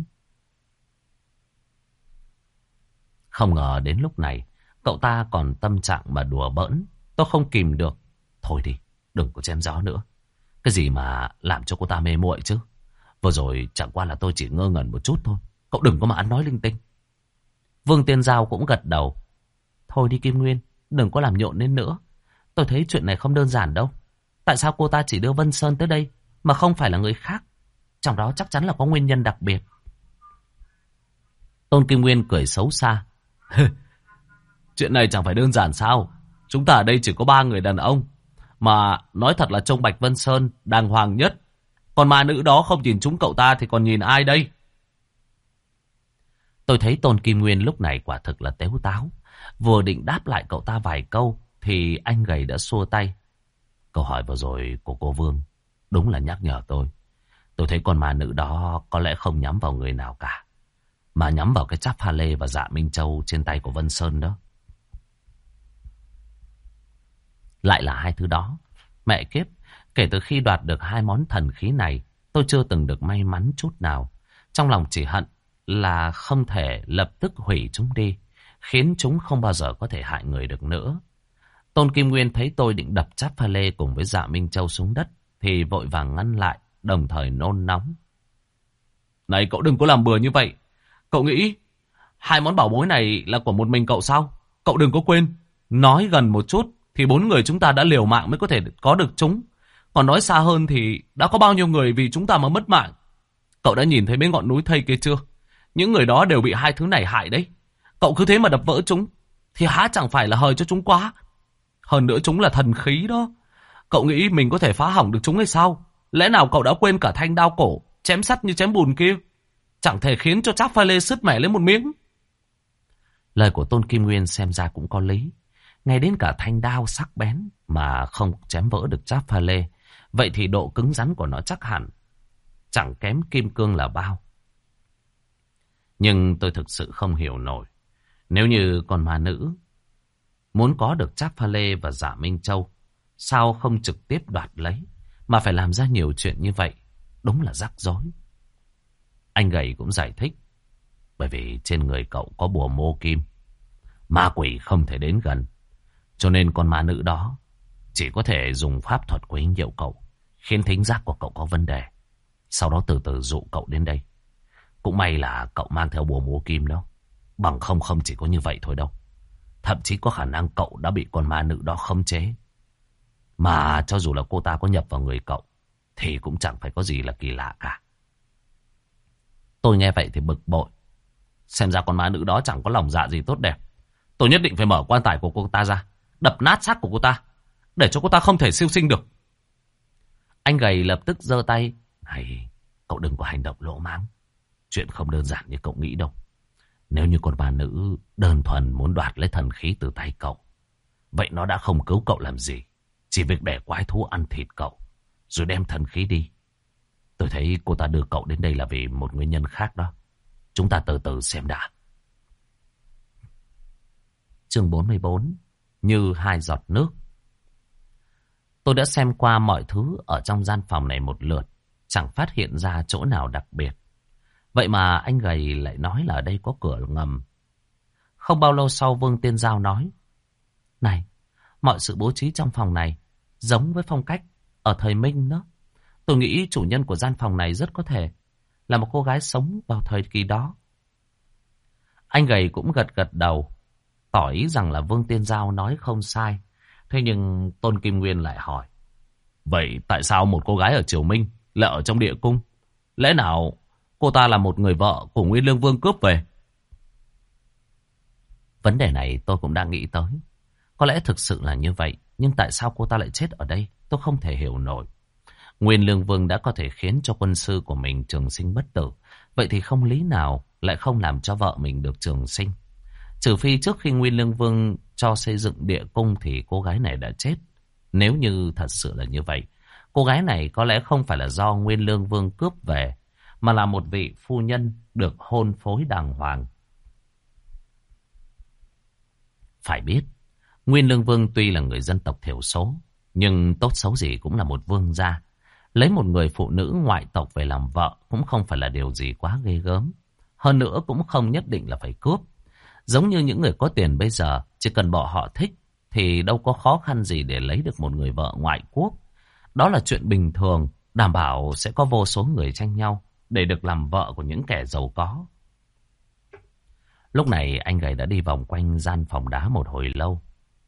Không ngờ đến lúc này, cậu ta còn tâm trạng mà đùa bỡn. Tôi không kìm được. Thôi đi, đừng có chém gió nữa. Cái gì mà làm cho cô ta mê muội chứ? Vừa rồi chẳng qua là tôi chỉ ngơ ngẩn một chút thôi. Cậu đừng có mà ăn nói linh tinh. Vương Tiên Giao cũng gật đầu. Thôi đi Kim Nguyên, đừng có làm nhộn lên nữa. Tôi thấy chuyện này không đơn giản đâu. Tại sao cô ta chỉ đưa Vân Sơn tới đây mà không phải là người khác? Trong đó chắc chắn là có nguyên nhân đặc biệt. Tôn Kim Nguyên cười xấu xa. Chuyện này chẳng phải đơn giản sao? Chúng ta ở đây chỉ có ba người đàn ông. Mà nói thật là trông Bạch Vân Sơn đàng hoàng nhất. Còn ma nữ đó không nhìn chúng cậu ta thì còn nhìn ai đây? Tôi thấy Tôn Kim Nguyên lúc này quả thực là tếu táo. Vừa định đáp lại cậu ta vài câu thì anh gầy đã xua tay. Câu hỏi vừa rồi của cô Vương đúng là nhắc nhở tôi. Tôi thấy con ma nữ đó có lẽ không nhắm vào người nào cả, mà nhắm vào cái cháp pha lê và Dạ Minh Châu trên tay của Vân Sơn đó. Lại là hai thứ đó. Mẹ kiếp, kể từ khi đoạt được hai món thần khí này, tôi chưa từng được may mắn chút nào. Trong lòng chỉ hận là không thể lập tức hủy chúng đi, khiến chúng không bao giờ có thể hại người được nữa. Tôn Kim Nguyên thấy tôi định đập cháp pha lê cùng với Dạ Minh Châu xuống đất thì vội vàng ngăn lại, đồng thời nôn nóng. Này, cậu đừng có làm bừa như vậy. Cậu nghĩ hai món bảo bối này là của một mình cậu sao? Cậu đừng có quên, nói gần một chút thì bốn người chúng ta đã liều mạng mới có thể có được chúng. Còn nói xa hơn thì đã có bao nhiêu người vì chúng ta mà mất mạng. Cậu đã nhìn thấy mấy ngọn núi thây kia chưa? Những người đó đều bị hai thứ này hại đấy. Cậu cứ thế mà đập vỡ chúng thì há chẳng phải là hời cho chúng quá. Hơn nữa chúng là thần khí đó. Cậu nghĩ mình có thể phá hỏng được chúng hay sao? Lẽ nào cậu đã quên cả thanh đao cổ chém sắt như chém bùn kia? Chẳng thể khiến cho cháp pha lê sứt mẻ lên một miếng. Lời của Tôn Kim Nguyên xem ra cũng có lý. Ngay đến cả thanh đao sắc bén mà không chém vỡ được cháp pha lê. Vậy thì độ cứng rắn của nó chắc hẳn chẳng kém kim cương là bao. Nhưng tôi thực sự không hiểu nổi. Nếu như con ma nữ muốn có được cháp pha lê và Giả Minh Châu, sao không trực tiếp đoạt lấy, mà phải làm ra nhiều chuyện như vậy? Đúng là rắc rối. Anh gầy cũng giải thích. Bởi vì trên người cậu có bùa mô kim, ma quỷ không thể đến gần. Cho nên con ma nữ đó chỉ có thể dùng pháp thuật quấy nhiễu cậu, khiến thính giác của cậu có vấn đề. Sau đó từ từ dụ cậu đến đây. Cũng may là cậu mang theo bùa mô kim đó. Bằng không không chỉ có như vậy thôi đâu. Thậm chí có khả năng cậu đã bị con ma nữ đó khống chế. Mà cho dù là cô ta có nhập vào người cậu, thì cũng chẳng phải có gì là kỳ lạ cả. Tôi nghe vậy thì bực bội. Xem ra con ma nữ đó chẳng có lòng dạ gì tốt đẹp. Tôi nhất định phải mở quan tài của cô ta ra, đập nát xác của cô ta, để cho cô ta không thể siêu sinh được. Anh gầy lập tức giơ tay. Này, cậu đừng có hành động lỗ mãng. Chuyện không đơn giản như cậu nghĩ đâu. Nếu như con ma nữ đơn thuần muốn đoạt lấy thần khí từ tay cậu, vậy nó đã không cứu cậu làm gì. Chỉ việc để quái thú ăn thịt cậu, rồi đem thần khí đi. Tôi thấy cô ta đưa cậu đến đây là vì một nguyên nhân khác đó. Chúng ta từ từ xem đã. Chương bốn mươi bốn. Như hai giọt nước. Tôi đã xem qua mọi thứ ở trong gian phòng này một lượt, chẳng phát hiện ra chỗ nào đặc biệt. Vậy mà anh gầy lại nói là ở đây có cửa ngầm. Không bao lâu sau Vương Tiên Giao nói. Này, mọi sự bố trí trong phòng này giống với phong cách ở thời Minh đó. Tôi nghĩ chủ nhân của gian phòng này rất có thể là một cô gái sống vào thời kỳ đó. Anh gầy cũng gật gật đầu, tỏ ý rằng là Vương Tiên Giao nói không sai. Thế nhưng Tôn Kim Nguyên lại hỏi. Vậy tại sao một cô gái ở Triều Minh lại ở trong địa cung? Lẽ nào cô ta là một người vợ của Nguyên Lương Vương cướp về? Vấn đề này tôi cũng đang nghĩ tới. Có lẽ thực sự là như vậy. Nhưng tại sao cô ta lại chết ở đây? Tôi không thể hiểu nổi. Nguyên Lương Vương đã có thể khiến cho quân sư của mình trường sinh bất tử. Vậy thì không lý nào lại không làm cho vợ mình được trường sinh. Trừ phi trước khi Nguyên Lương Vương cho xây dựng địa cung thì cô gái này đã chết. Nếu như thật sự là như vậy, cô gái này có lẽ không phải là do Nguyên Lương Vương cướp về, mà là một vị phu nhân được hôn phối đàng hoàng. Phải biết, Nguyên Lương Vương tuy là người dân tộc thiểu số, nhưng tốt xấu gì cũng là một vương gia. Lấy một người phụ nữ ngoại tộc về làm vợ cũng không phải là điều gì quá ghê gớm. Hơn nữa cũng không nhất định là phải cướp. Giống như những người có tiền bây giờ, chỉ cần bọn họ thích thì đâu có khó khăn gì để lấy được một người vợ ngoại quốc. Đó là chuyện bình thường, đảm bảo sẽ có vô số người tranh nhau để được làm vợ của những kẻ giàu có. Lúc này anh gầy đã đi vòng quanh gian phòng đá một hồi lâu.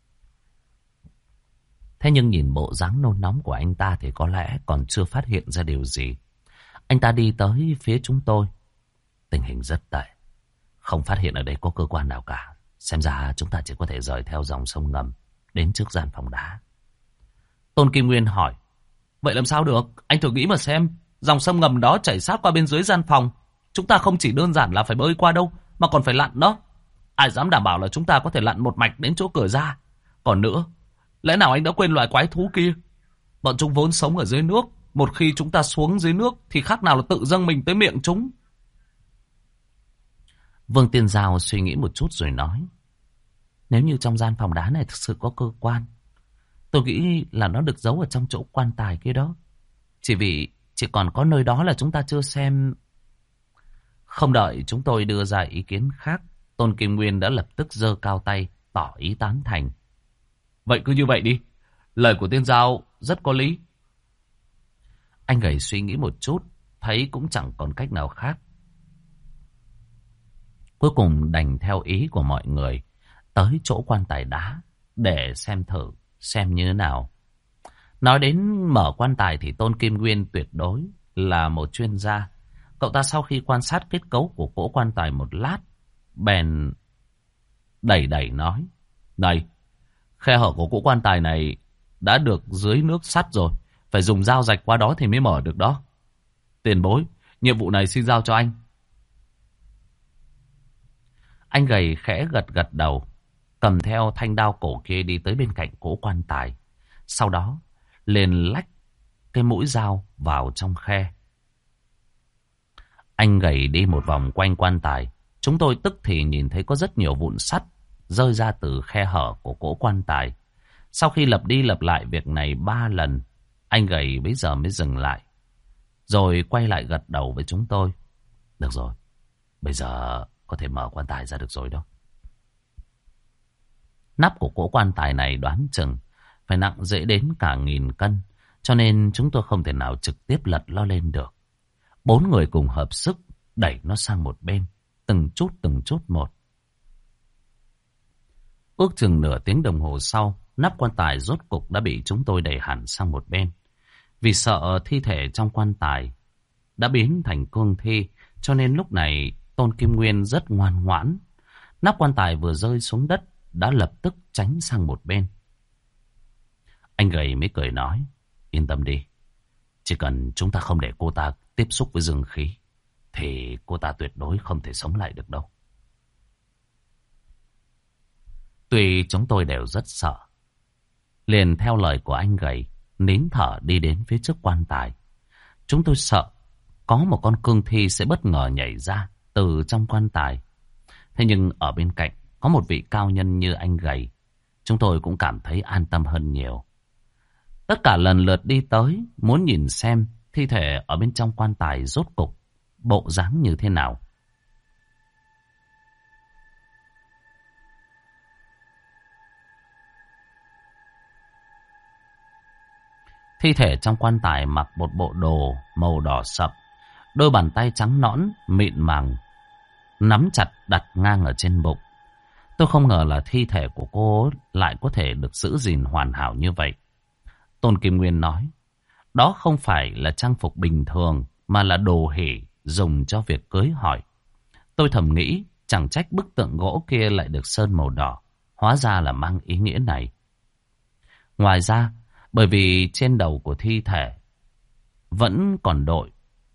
Thế nhưng nhìn bộ dáng nôn nóng của anh ta thì có lẽ còn chưa phát hiện ra điều gì. Anh ta đi tới phía chúng tôi. Tình hình rất tệ. Không phát hiện ở đây có cơ quan nào cả. Xem ra chúng ta chỉ có thể rời theo dòng sông ngầm đến trước gian phòng đá. Tôn Kim Nguyên hỏi. Vậy làm sao được? Anh thử nghĩ mà xem. Dòng sông ngầm đó chảy sát qua bên dưới gian phòng. Chúng ta không chỉ đơn giản là phải bơi qua đâu, mà còn phải lặn đó. Ai dám đảm bảo là chúng ta có thể lặn một mạch đến chỗ cửa ra? Còn nữa, lẽ nào anh đã quên loài quái thú kia? Bọn chúng vốn sống ở dưới nước. Một khi chúng ta xuống dưới nước thì khác nào là tự dâng mình tới miệng chúng. Vương Tiên Giao suy nghĩ một chút rồi nói. Nếu như trong gian phòng đá này thực sự có cơ quan, tôi nghĩ là nó được giấu ở trong chỗ quan tài kia đó. Chỉ vì chỉ còn có nơi đó là chúng ta chưa xem. Không đợi chúng tôi đưa ra ý kiến khác, Tôn Kim Nguyên đã lập tức giơ cao tay tỏ ý tán thành. Vậy cứ như vậy đi. Lời của Tiên Giao rất có lý. Anh gầy suy nghĩ một chút, thấy cũng chẳng còn cách nào khác. Cuối cùng đành theo ý của mọi người, tới chỗ quan tài đá để xem thử, xem như thế nào. Nói đến mở quan tài thì Tôn Kim Nguyên tuyệt đối là một chuyên gia. Cậu ta sau khi quan sát kết cấu của cỗ quan tài một lát, bèn đẩy đẩy nói. Này, khe hở của cỗ quan tài này đã được dưới nước sắt rồi. Phải dùng dao rạch qua đó thì mới mở được đó. Tiền bối, nhiệm vụ này xin giao cho anh. Anh gầy khẽ gật gật đầu, cầm theo thanh đao cổ kia đi tới bên cạnh cỗ quan tài. Sau đó liền lách cái mũi dao vào trong khe. Anh gầy đi một vòng quanh quan tài. Chúng tôi tức thì nhìn thấy có rất nhiều vụn sắt rơi ra từ khe hở của cỗ quan tài. Sau khi lặp đi lặp lại việc này ba lần, anh gầy bây giờ mới dừng lại. Rồi quay lại gật đầu với chúng tôi. Được rồi, bây giờ có thể mở quan tài ra được rồi đó. Nắp của cỗ quan tài này đoán chừng phải nặng dễ đến cả nghìn cân. Cho nên chúng tôi không thể nào trực tiếp lật nó lên được. Bốn người cùng hợp sức đẩy nó sang một bên, từng chút từng chút một. Ước chừng nửa tiếng đồng hồ sau, nắp quan tài rốt cục đã bị chúng tôi đẩy hẳn sang một bên. Vì sợ thi thể trong quan tài đã biến thành cương thi, cho nên lúc này Tôn Kim Nguyên rất ngoan ngoãn. Nắp quan tài vừa rơi xuống đất đã lập tức tránh sang một bên. Anh gầy mới cười nói, yên tâm đi, chỉ cần chúng ta không để cô ta tiếp xúc với dương khí thì cô ta tuyệt đối không thể sống lại được đâu. Tuy chúng tôi đều rất sợ, liền theo lời của anh gầy, nín thở đi đến phía trước quan tài. Chúng tôi sợ có một con cương thi sẽ bất ngờ nhảy ra từ trong quan tài. Thế nhưng ở bên cạnh có một vị cao nhân như anh gầy, chúng tôi cũng cảm thấy an tâm hơn nhiều. Tất cả lần lượt đi tới, muốn nhìn xem thi thể ở bên trong quan tài rốt cục bộ dáng như thế nào. Thi thể trong quan tài mặc một bộ đồ màu đỏ sậm, đôi bàn tay trắng nõn, mịn màng, nắm chặt đặt ngang ở trên bụng. Tôi không ngờ là thi thể của cô lại có thể được giữ gìn hoàn hảo như vậy. Tôn Kim Nguyên nói, đó không phải là trang phục bình thường, mà là đồ hỉ dùng cho việc cưới hỏi. Tôi thầm nghĩ, chẳng trách bức tượng gỗ kia lại được sơn màu đỏ, hóa ra là mang ý nghĩa này. Ngoài ra, bởi vì trên đầu của thi thể vẫn còn đội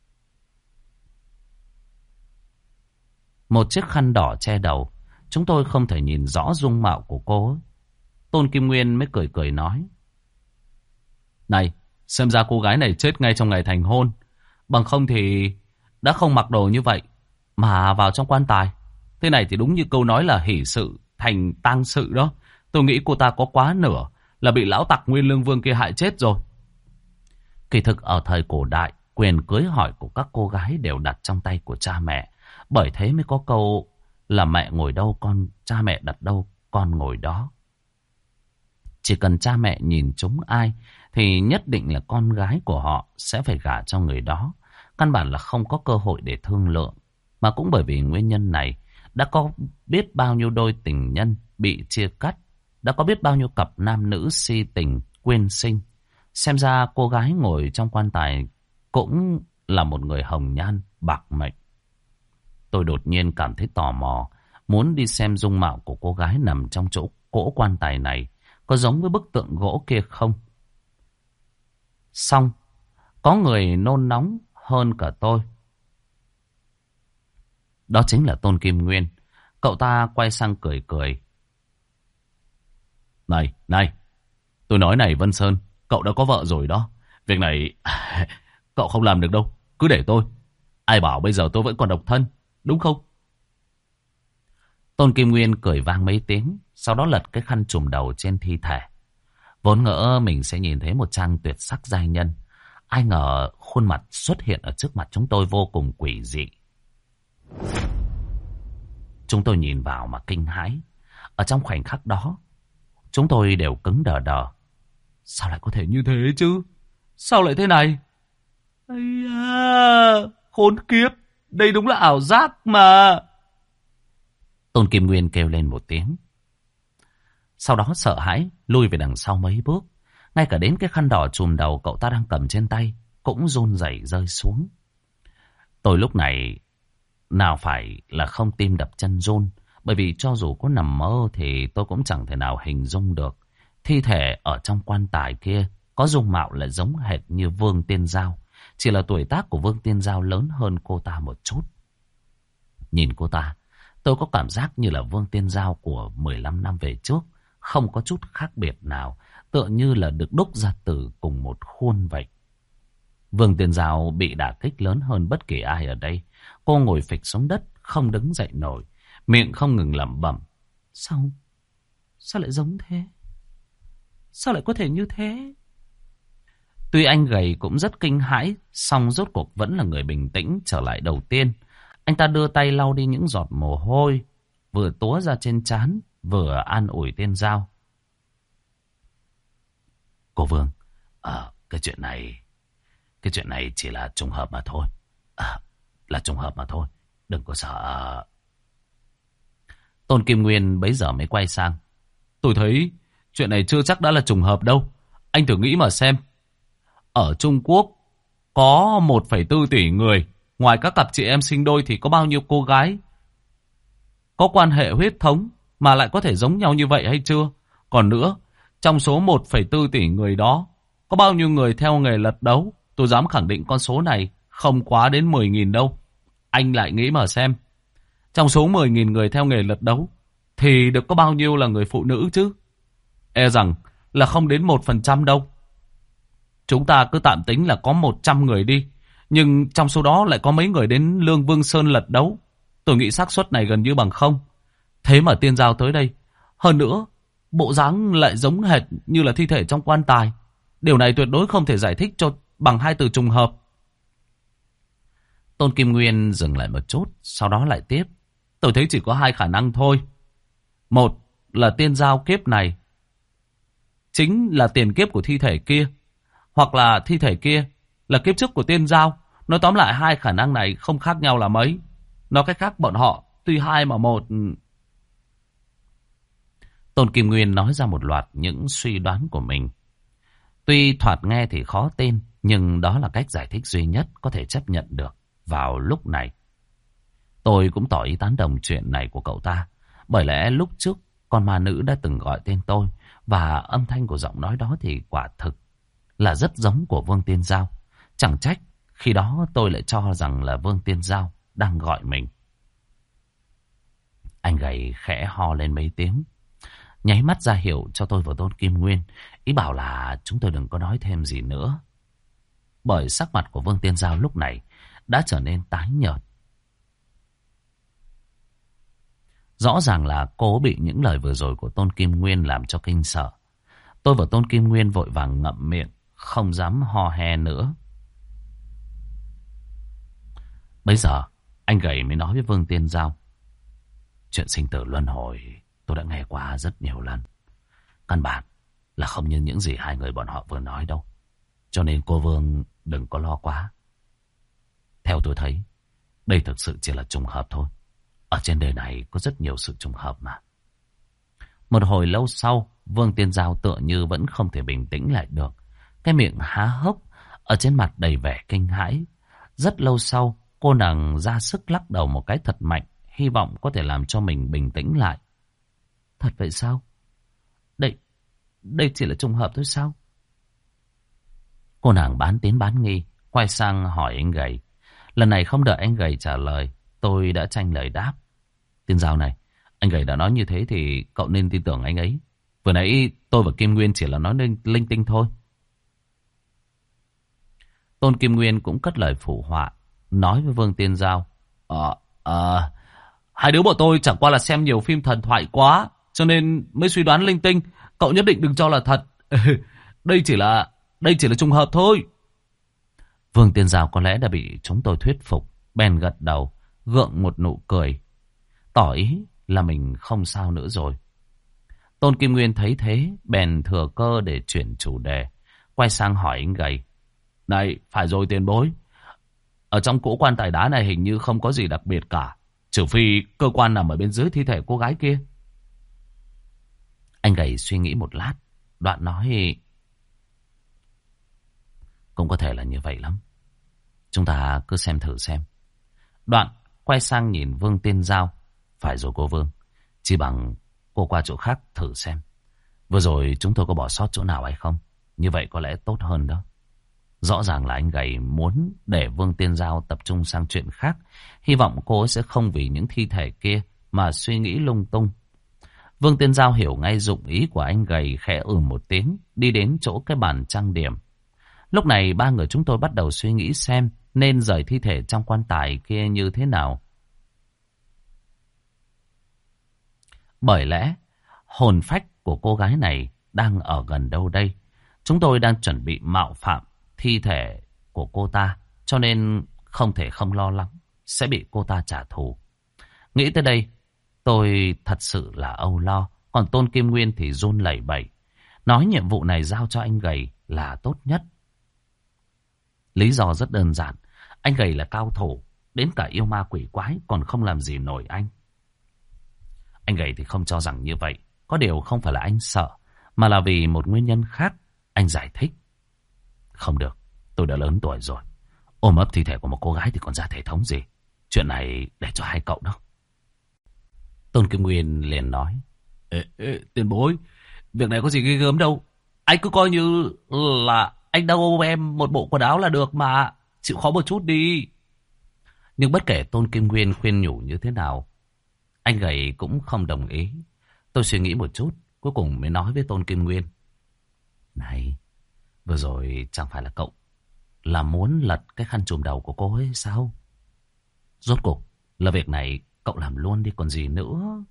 một chiếc khăn đỏ che đầu, chúng tôi không thể nhìn rõ dung mạo của cô. Tôn Kim Nguyên mới cười cười nói, này, xem ra cô gái này chết ngay trong ngày thành hôn. Bằng không thì đã không mặc đồ như vậy mà vào trong quan tài. Thế này thì đúng như câu nói là hỷ sự thành tang sự đó. Tôi nghĩ cô ta có quá nửa là bị lão tặc Nguyên Lương Vương kia hại chết rồi. Kỳ thực ở thời cổ đại, quyền cưới hỏi của các cô gái đều đặt trong tay của cha mẹ. Bởi thế mới có câu là mẹ ngồi đâu con, cha mẹ đặt đâu con ngồi đó. Chỉ cần cha mẹ nhìn trúng ai thì nhất định là con gái của họ sẽ phải gả cho người đó. Căn bản là không có cơ hội để thương lượng. Mà cũng bởi vì nguyên nhân này, đã có biết bao nhiêu đôi tình nhân bị chia cắt, đã có biết bao nhiêu cặp nam nữ si tình quên sinh. Xem ra cô gái ngồi trong quan tài cũng là một người hồng nhan bạc mệnh. Tôi đột nhiên cảm thấy tò mò, muốn đi xem dung mạo của cô gái nằm trong chỗ cỗ quan tài này có giống với bức tượng gỗ kia không. Xong, có người nôn nóng hơn cả tôi. Đó chính là Tôn Kim Nguyên. Cậu ta quay sang cười cười. Này, này, tôi nói này Vân Sơn, cậu đã có vợ rồi đó. Việc này cậu không làm được đâu, cứ để tôi. Ai bảo bây giờ tôi vẫn còn độc thân, đúng không? Tôn Kim Nguyên cười vang mấy tiếng, sau đó lật cái khăn trùm đầu trên thi thể. Vốn ngỡ mình sẽ nhìn thấy một trang tuyệt sắc giai nhân. Ai ngờ khuôn mặt xuất hiện ở trước mặt chúng tôi vô cùng quỷ dị. Chúng tôi nhìn vào mà kinh hãi. Ở trong khoảnh khắc đó, chúng tôi đều cứng đờ đờ. Sao lại có thể như thế chứ? Sao lại thế này? Ây da, khốn kiếp, đây đúng là ảo giác mà. Tôn Kim Nguyên kêu lên một tiếng. Sau đó sợ hãi, lui về đằng sau mấy bước. Ngay cả đến cái khăn đỏ trùm đầu cậu ta đang cầm trên tay cũng run rẩy rơi xuống. Tôi lúc này nào phải là không tim đập chân run. Bởi vì cho dù có nằm mơ thì tôi cũng chẳng thể nào hình dung được thi thể ở trong quan tài kia có dung mạo lại giống hệt như Vương Tiên Giao. Chỉ là tuổi tác của Vương Tiên Giao lớn hơn cô ta một chút. Nhìn cô ta, Tôi có cảm giác như là Vương Tiên Giao của mười lăm năm về trước, không có chút khác biệt nào, tựa như là được đúc ra từ cùng một khuôn vậy. Vương Tiên Giao bị đả kích lớn hơn bất kỳ ai ở đây. Cô ngồi phịch xuống đất, không đứng dậy nổi, miệng không ngừng lẩm bẩm. Sao? Sao lại giống thế? Sao lại có thể như thế? Tuy anh gầy cũng rất kinh hãi, song rốt cuộc vẫn là người bình tĩnh trở lại đầu tiên. Anh ta đưa tay lau đi những giọt mồ hôi, vừa túa ra trên trán, vừa an ủi Tiên Giao. Cô Vương, à, cái chuyện này, cái chuyện này chỉ là trùng hợp mà thôi. À, là trùng hợp mà thôi, đừng có sợ. Tôn Kim Nguyên bấy giờ mới quay sang. Tôi thấy chuyện này chưa chắc đã là trùng hợp đâu. Anh thử nghĩ mà xem. Ở Trung Quốc có một phẩy bốn tỷ người. Ngoài các cặp chị em sinh đôi thì có bao nhiêu cô gái có quan hệ huyết thống mà lại có thể giống nhau như vậy hay chưa? Còn nữa, trong số một phẩy bốn tỷ người đó, có bao nhiêu người theo nghề lật đấu? Tôi dám khẳng định con số này không quá đến mười nghìn đâu. Anh lại nghĩ mà xem. Trong số mười nghìn người theo nghề lật đấu thì được có bao nhiêu là người phụ nữ chứ? E rằng là không đến một phần trăm đâu. Chúng ta cứ tạm tính là có một trăm người đi. Nhưng trong số đó lại có mấy người đến Lương Vương Sơn lật đấu. Tôi nghĩ xác suất này gần như bằng không. Thế mà Tiên Giao tới đây. Hơn nữa, bộ dáng lại giống hệt như là thi thể trong quan tài. Điều này tuyệt đối không thể giải thích cho bằng hai từ trùng hợp. Tôn Kim Nguyên dừng lại một chút, sau đó lại tiếp. Tôi thấy chỉ có hai khả năng thôi. Một là Tiên Giao kiếp này chính là tiền kiếp của thi thể kia. Hoặc là thi thể kia là kiếp trước của Tiên Giao. Nói tóm lại hai khả năng này không khác nhau là mấy. Nói cách khác bọn họ tuy hai mà một. Tôn Kim Nguyên nói ra một loạt những suy đoán của mình. Tuy thoạt nghe thì khó tin, nhưng đó là cách giải thích duy nhất có thể chấp nhận được vào lúc này. Tôi cũng tỏ ý tán đồng chuyện này của cậu ta. Bởi lẽ lúc trước con ma nữ đã từng gọi tên tôi, và âm thanh của giọng nói đó thì quả thực là rất giống của Vương Tiên Giao. Chẳng trách khi đó tôi lại cho rằng là Vương Tiên Giao đang gọi mình. Anh gầy khẽ ho lên mấy tiếng, nháy mắt ra hiệu cho tôi và Tôn Kim Nguyên, ý bảo là chúng tôi đừng có nói thêm gì nữa. Bởi sắc mặt của Vương Tiên Giao lúc này đã trở nên tái nhợt. Rõ ràng là cô bị những lời vừa rồi của Tôn Kim Nguyên làm cho kinh sợ. Tôi và Tôn Kim Nguyên vội vàng ngậm miệng, không dám ho he nữa. Bây giờ anh gầy mới nói với Vương Tiên Giao. Chuyện sinh tử luân hồi tôi đã nghe qua rất nhiều lần. Căn bản là không như những gì hai người bọn họ vừa nói đâu. Cho nên cô Vương đừng có lo quá. Theo tôi thấy, đây thực sự chỉ là trùng hợp thôi. Ở trên đời này có rất nhiều sự trùng hợp mà. Một hồi lâu sau, Vương Tiên Giao tựa như vẫn không thể bình tĩnh lại được. Cái miệng há hốc, ở trên mặt đầy vẻ kinh hãi. Rất lâu sau, cô nàng ra sức lắc đầu một cái thật mạnh, hy vọng có thể làm cho mình bình tĩnh lại. Thật vậy sao? Đây, đây chỉ là trùng hợp thôi sao? Cô nàng bán tín bán nghi, quay sang hỏi anh gầy. Lần này không đợi anh gầy trả lời, tôi đã tranh lời đáp. Tiên Giao này, anh gầy đã nói như thế thì cậu nên tin tưởng anh ấy. Vừa nãy tôi và Kim Nguyên chỉ là nói linh, linh tinh thôi. Tôn Kim Nguyên cũng cất lời phụ họa, nói với Vương Tiên Giao. Ờ, ờ, hai đứa bọn tôi chẳng qua là xem nhiều phim thần thoại quá, cho nên mới suy đoán linh tinh. Cậu nhất định đừng cho là thật. Đây chỉ là, đây chỉ là trùng hợp thôi. Vương Tiên Giao có lẽ đã bị chúng tôi thuyết phục, bèn gật đầu, gượng một nụ cười, tỏ ý là mình không sao nữa rồi. Tôn Kim Nguyên thấy thế, bèn thừa cơ để chuyển chủ đề, quay sang hỏi anh gầy. Này, phải rồi tiền bối. Ở trong cỗ quan tài đá này hình như không có gì đặc biệt cả, trừ phi cơ quan nằm ở bên dưới thi thể cô gái kia. Anh gầy suy nghĩ một lát, đoạn nói. Cũng có thể là như vậy lắm. Chúng ta cứ xem thử xem. Đoạn quay sang nhìn Vương Tiên Giao. Phải rồi cô Vương, chỉ bằng cô qua chỗ khác thử xem. Vừa rồi chúng tôi có bỏ sót chỗ nào hay không? Như vậy có lẽ tốt hơn đó. Rõ ràng là anh gầy muốn để Vương Tiên Giao tập trung sang chuyện khác. Hy vọng cô sẽ không vì những thi thể kia mà suy nghĩ lung tung. Vương Tiên Giao hiểu ngay dụng ý của anh gầy, khẽ ừ một tiếng, đi đến chỗ cái bàn trang điểm. Lúc này ba người chúng tôi bắt đầu suy nghĩ xem nên rời thi thể trong quan tài kia như thế nào. Bởi lẽ hồn phách của cô gái này đang ở gần đâu đây? Chúng tôi đang chuẩn bị mạo phạm thi thể của cô ta, cho nên không thể không lo lắng sẽ bị cô ta trả thù. Nghĩ tới đây, tôi thật sự là âu lo. Còn Tôn Kim Nguyên thì run lẩy bẩy, nói nhiệm vụ này giao cho anh gầy là tốt nhất. Lý do rất đơn giản, anh gầy là cao thủ, đến cả yêu ma quỷ quái còn không làm gì nổi anh. Anh gầy thì không cho rằng như vậy. Có điều không phải là anh sợ, mà là vì một nguyên nhân khác. Anh giải thích. Không được, tôi đã lớn tuổi rồi. Ôm ấp thi thể của một cô gái thì còn ra thể thống gì. Chuyện này để cho hai cậu đó. Tôn Kim Nguyên liền nói. Ê, ê, tiền bối, việc này có gì ghê gớm đâu. Anh cứ coi như là anh đang ôm em một bộ quần áo là được mà. Chịu khó một chút đi. Nhưng bất kể Tôn Kim Nguyên khuyên nhủ như thế nào, anh gầy cũng không đồng ý. Tôi suy nghĩ một chút, cuối cùng mới nói với Tôn Kim Nguyên. Này, vừa rồi chẳng phải là cậu là muốn lật cái khăn trùm đầu của cô ấy sao? Rốt cuộc là việc này cậu làm luôn đi còn gì nữa.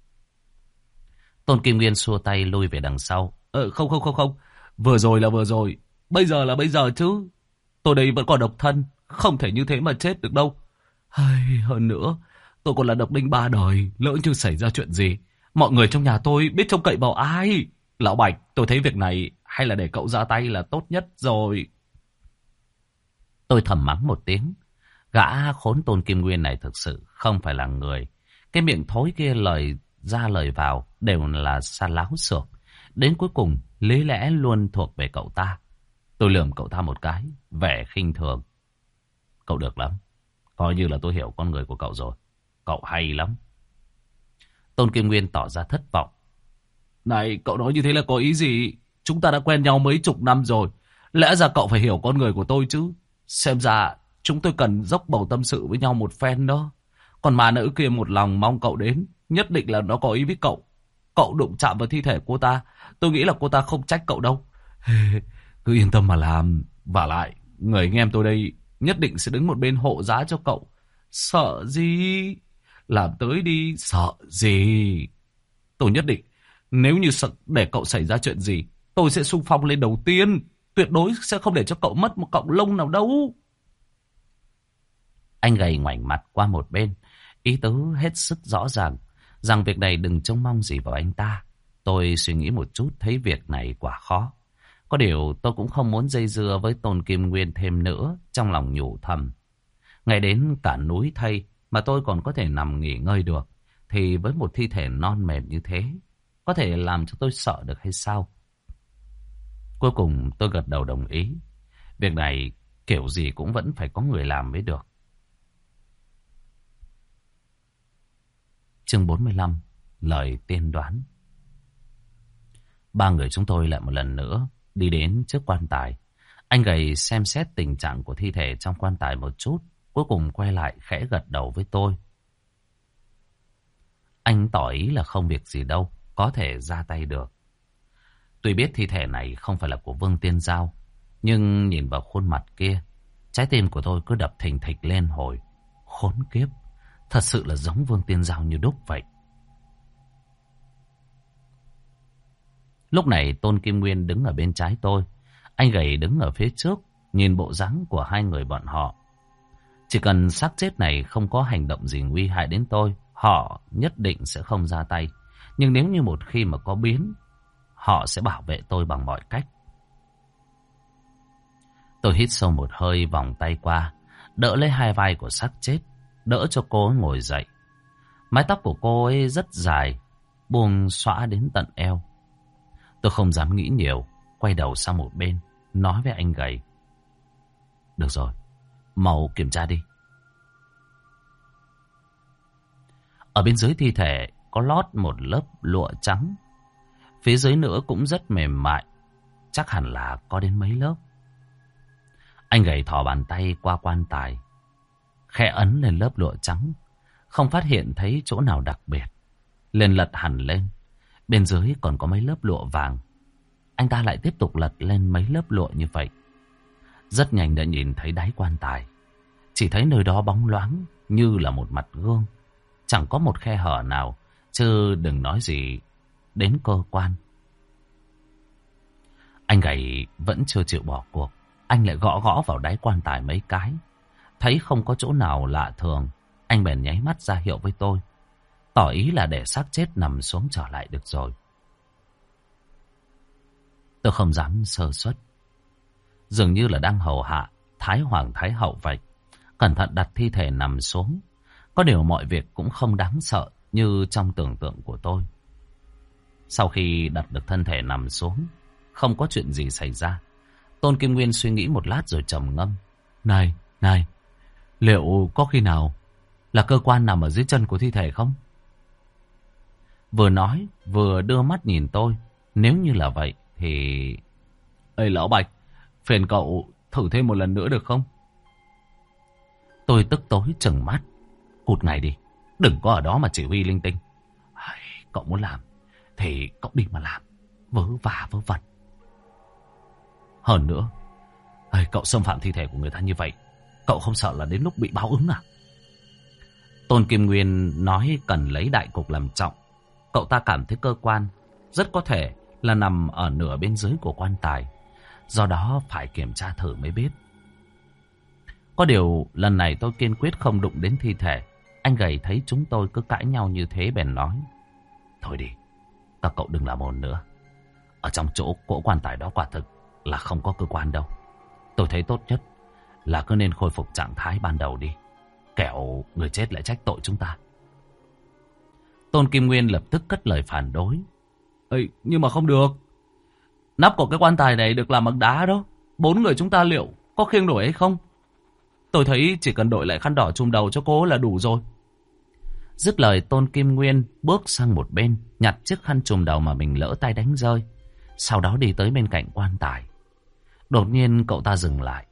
Tôn Kim Nguyên xua tay lui về đằng sau. Ờ, không không không không, vừa rồi là vừa rồi, bây giờ là bây giờ chứ. Tôi đây vẫn còn độc thân, không thể như thế mà chết được đâu. Hay, hơn nữa, tôi còn là độc đinh ba đời, lỡ như xảy ra chuyện gì, mọi người trong nhà tôi biết trông cậy vào ai? Lão Bạch, tôi thấy việc này hay là để cậu ra tay là tốt nhất rồi. Tôi thầm mắng một tiếng. Gã khốn Tôn Kim Nguyên này thực sự không phải là người. Cái miệng thối kia lời ra lời vào đều là sa láo xược. Đến cuối cùng lý lẽ luôn thuộc về cậu ta. Tôi lườm cậu ta một cái, vẻ khinh thường. Cậu được lắm. Coi như là tôi hiểu con người của cậu rồi. Cậu hay lắm. Tôn Kim Nguyên tỏ ra thất vọng. Này, cậu nói như thế là có ý gì? Chúng ta đã quen nhau mấy chục năm rồi. Lẽ ra cậu phải hiểu con người của tôi chứ. Xem ra chúng tôi cần dốc bầu tâm sự với nhau một phen đó. Còn mà nữ kia một lòng mong cậu đến, nhất định là nó có ý với cậu. Cậu đụng chạm vào thi thể cô ta, tôi nghĩ là cô ta không trách cậu đâu. Cứ yên tâm mà làm. Vả lại, người anh em tôi đây nhất định sẽ đứng một bên hộ giá cho cậu. Sợ gì? Làm tới đi, sợ gì? Tôi nhất định, nếu như sợ để cậu xảy ra chuyện gì, tôi sẽ xung phong lên đầu tiên. Tuyệt đối sẽ không để cho cậu mất một cọng lông nào đâu. Anh gầy ngoảnh mặt qua một bên, ý tứ hết sức rõ ràng, rằng việc này đừng trông mong gì vào anh ta. Tôi suy nghĩ một chút, thấy việc này quả khó. Có điều tôi cũng không muốn dây dưa với Tôn Kim Nguyên thêm nữa, trong lòng nhủ thầm. Ngày đến cả núi thây mà tôi còn có thể nằm nghỉ ngơi được, thì với một thi thể non mềm như thế, có thể làm cho tôi sợ được hay sao? Cuối cùng tôi gật đầu đồng ý. Việc này kiểu gì cũng vẫn phải có người làm mới được. Chương bốn mươi lăm. Lời tiên đoán. Ba người chúng tôi lại một lần nữa đi đến trước quan tài. Anh gầy xem xét tình trạng của thi thể trong quan tài một chút, cuối cùng quay lại khẽ gật đầu với tôi. Anh tỏ ý là không việc gì đâu, có thể ra tay được. Tuy biết thi thể này không phải là của Vương Tiên Giao, nhưng nhìn vào khuôn mặt kia, trái tim của tôi cứ đập thình thịch lên hồi. Khốn kiếp, thật sự là giống Vương Tiên Giao như đúc vậy. Lúc này Tôn Kim Nguyên đứng ở bên trái tôi, anh gầy đứng ở phía trước, nhìn bộ dáng của hai người bọn họ. Chỉ cần xác chết này không có hành động gì nguy hại đến tôi, họ nhất định sẽ không ra tay. Nhưng nếu như một khi mà có biến, họ sẽ bảo vệ tôi bằng mọi cách. Tôi hít sâu một hơi, vòng tay qua, đỡ lấy hai vai của xác chết, đỡ cho cô ấy ngồi dậy. Mái tóc của cô ấy rất dài, buông xõa đến tận eo. Tôi không dám nghĩ nhiều, quay đầu sang một bên, nói với anh gầy. Được rồi, mau kiểm tra đi. Ở bên dưới thi thể có lót một lớp lụa trắng. Phía dưới nữa cũng rất mềm mại, chắc hẳn là có đến mấy lớp. Anh gầy thò bàn tay qua quan tài, khẽ ấn lên lớp lụa trắng. không phát hiện thấy chỗ nào đặc biệt. Liền lật hẳn lên. Bên dưới còn có mấy lớp lụa vàng. Anh ta lại tiếp tục lật lên mấy lớp lụa như vậy. Rất nhanh đã nhìn thấy đáy quan tài. Chỉ thấy nơi đó bóng loáng như là một mặt gương. Chẳng có một khe hở nào, chứ đừng nói gì đến cơ quan. Anh gầy vẫn chưa chịu bỏ cuộc. Anh lại gõ gõ vào đáy quan tài mấy cái. Thấy không có chỗ nào lạ thường, anh bèn nháy mắt ra hiệu với tôi, tỏ ý là để xác chết nằm xuống trở lại được rồi. Tôi không dám sơ suất, dường như là đang hầu hạ Thái Hoàng Thái Hậu vậy. Cẩn thận đặt thi thể nằm xuống. Có điều mọi việc cũng không đáng sợ như trong tưởng tượng của tôi. Sau khi đặt được thân thể nằm xuống, không có chuyện gì xảy ra. Tôn Kim Nguyên suy nghĩ một lát rồi trầm ngâm. Này, này, liệu có khi nào là cơ quan nằm ở dưới chân của thi thể không? Vừa nói, vừa đưa mắt nhìn tôi. Nếu như là vậy thì... Ê lão Bạch, phiền cậu thử thêm một lần nữa được không? Tôi tức tối trừng mắt. Cụt ngay đi, đừng có ở đó mà chỉ huy linh tinh. Ai, cậu muốn làm thì cậu đi mà làm, vớ vả vớ vẩn. Hơn nữa, ê, cậu xâm phạm thi thể của người ta như vậy, cậu không sợ là đến lúc bị báo ứng à? Tôn Kim Nguyên nói cần lấy đại cục làm trọng. Cậu ta cảm thấy cơ quan rất có thể là nằm ở nửa bên dưới của quan tài. Do đó phải kiểm tra thử mới biết. Có điều lần này tôi kiên quyết không đụng đến thi thể. Anh gầy thấy chúng tôi cứ cãi nhau như thế bèn nói. Thôi đi, các cậu đừng làm ồn nữa. Ở trong chỗ cỗ quan tài đó quả thực là không có cơ quan đâu. Tôi thấy tốt nhất là cứ nên khôi phục trạng thái ban đầu đi. Kẻo người chết lại trách tội chúng ta. Tôn Kim Nguyên lập tức cất lời phản đối. Ê, nhưng mà không được. Nắp của cái quan tài này được làm bằng đá đó. Bốn người chúng ta liệu có khiêng nổi hay không? Tôi thấy chỉ cần đội lại khăn đỏ trùm đầu cho cô là đủ rồi. Dứt lời, Tôn Kim Nguyên bước sang một bên, nhặt chiếc khăn trùm đầu mà mình lỡ tay đánh rơi. Sau đó đi tới bên cạnh quan tài. Đột nhiên cậu ta dừng lại.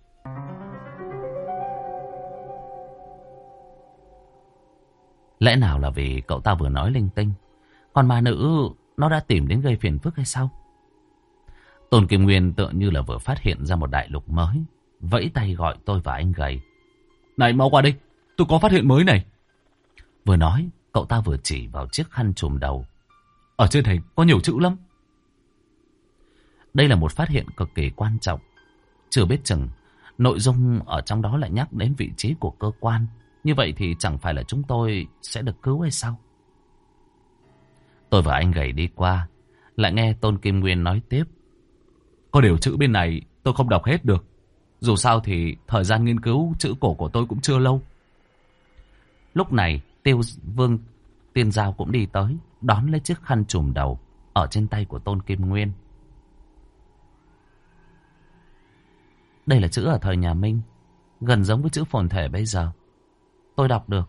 Lẽ nào là vì cậu ta vừa nói linh tinh, còn ma nữ nó đã tìm đến gây phiền phức hay sao? Tôn Kim Nguyên tựa như là vừa phát hiện ra một đại lục mới, vẫy tay gọi tôi và anh gầy. Này mau qua đây, tôi có phát hiện mới này. Vừa nói, cậu ta vừa chỉ vào chiếc khăn trùm đầu. Ở trên này có nhiều chữ lắm. Đây là một phát hiện cực kỳ quan trọng. Chưa biết chừng nội dung ở trong đó lại nhắc đến vị trí của cơ quan. Như vậy thì chẳng phải là chúng tôi sẽ được cứu hay sao? Tôi và anh gầy đi qua, lại nghe Tôn Kim Nguyên nói tiếp. Có điều chữ bên này tôi không đọc hết được. Dù sao thì thời gian nghiên cứu chữ cổ của tôi cũng chưa lâu. Lúc này Tiêu Vương Tiên Giao cũng đi tới, đón lấy chiếc khăn trùm đầu ở trên tay của Tôn Kim Nguyên. Đây là chữ ở thời nhà Minh, gần giống với chữ phồn thể bây giờ. Tôi đọc được.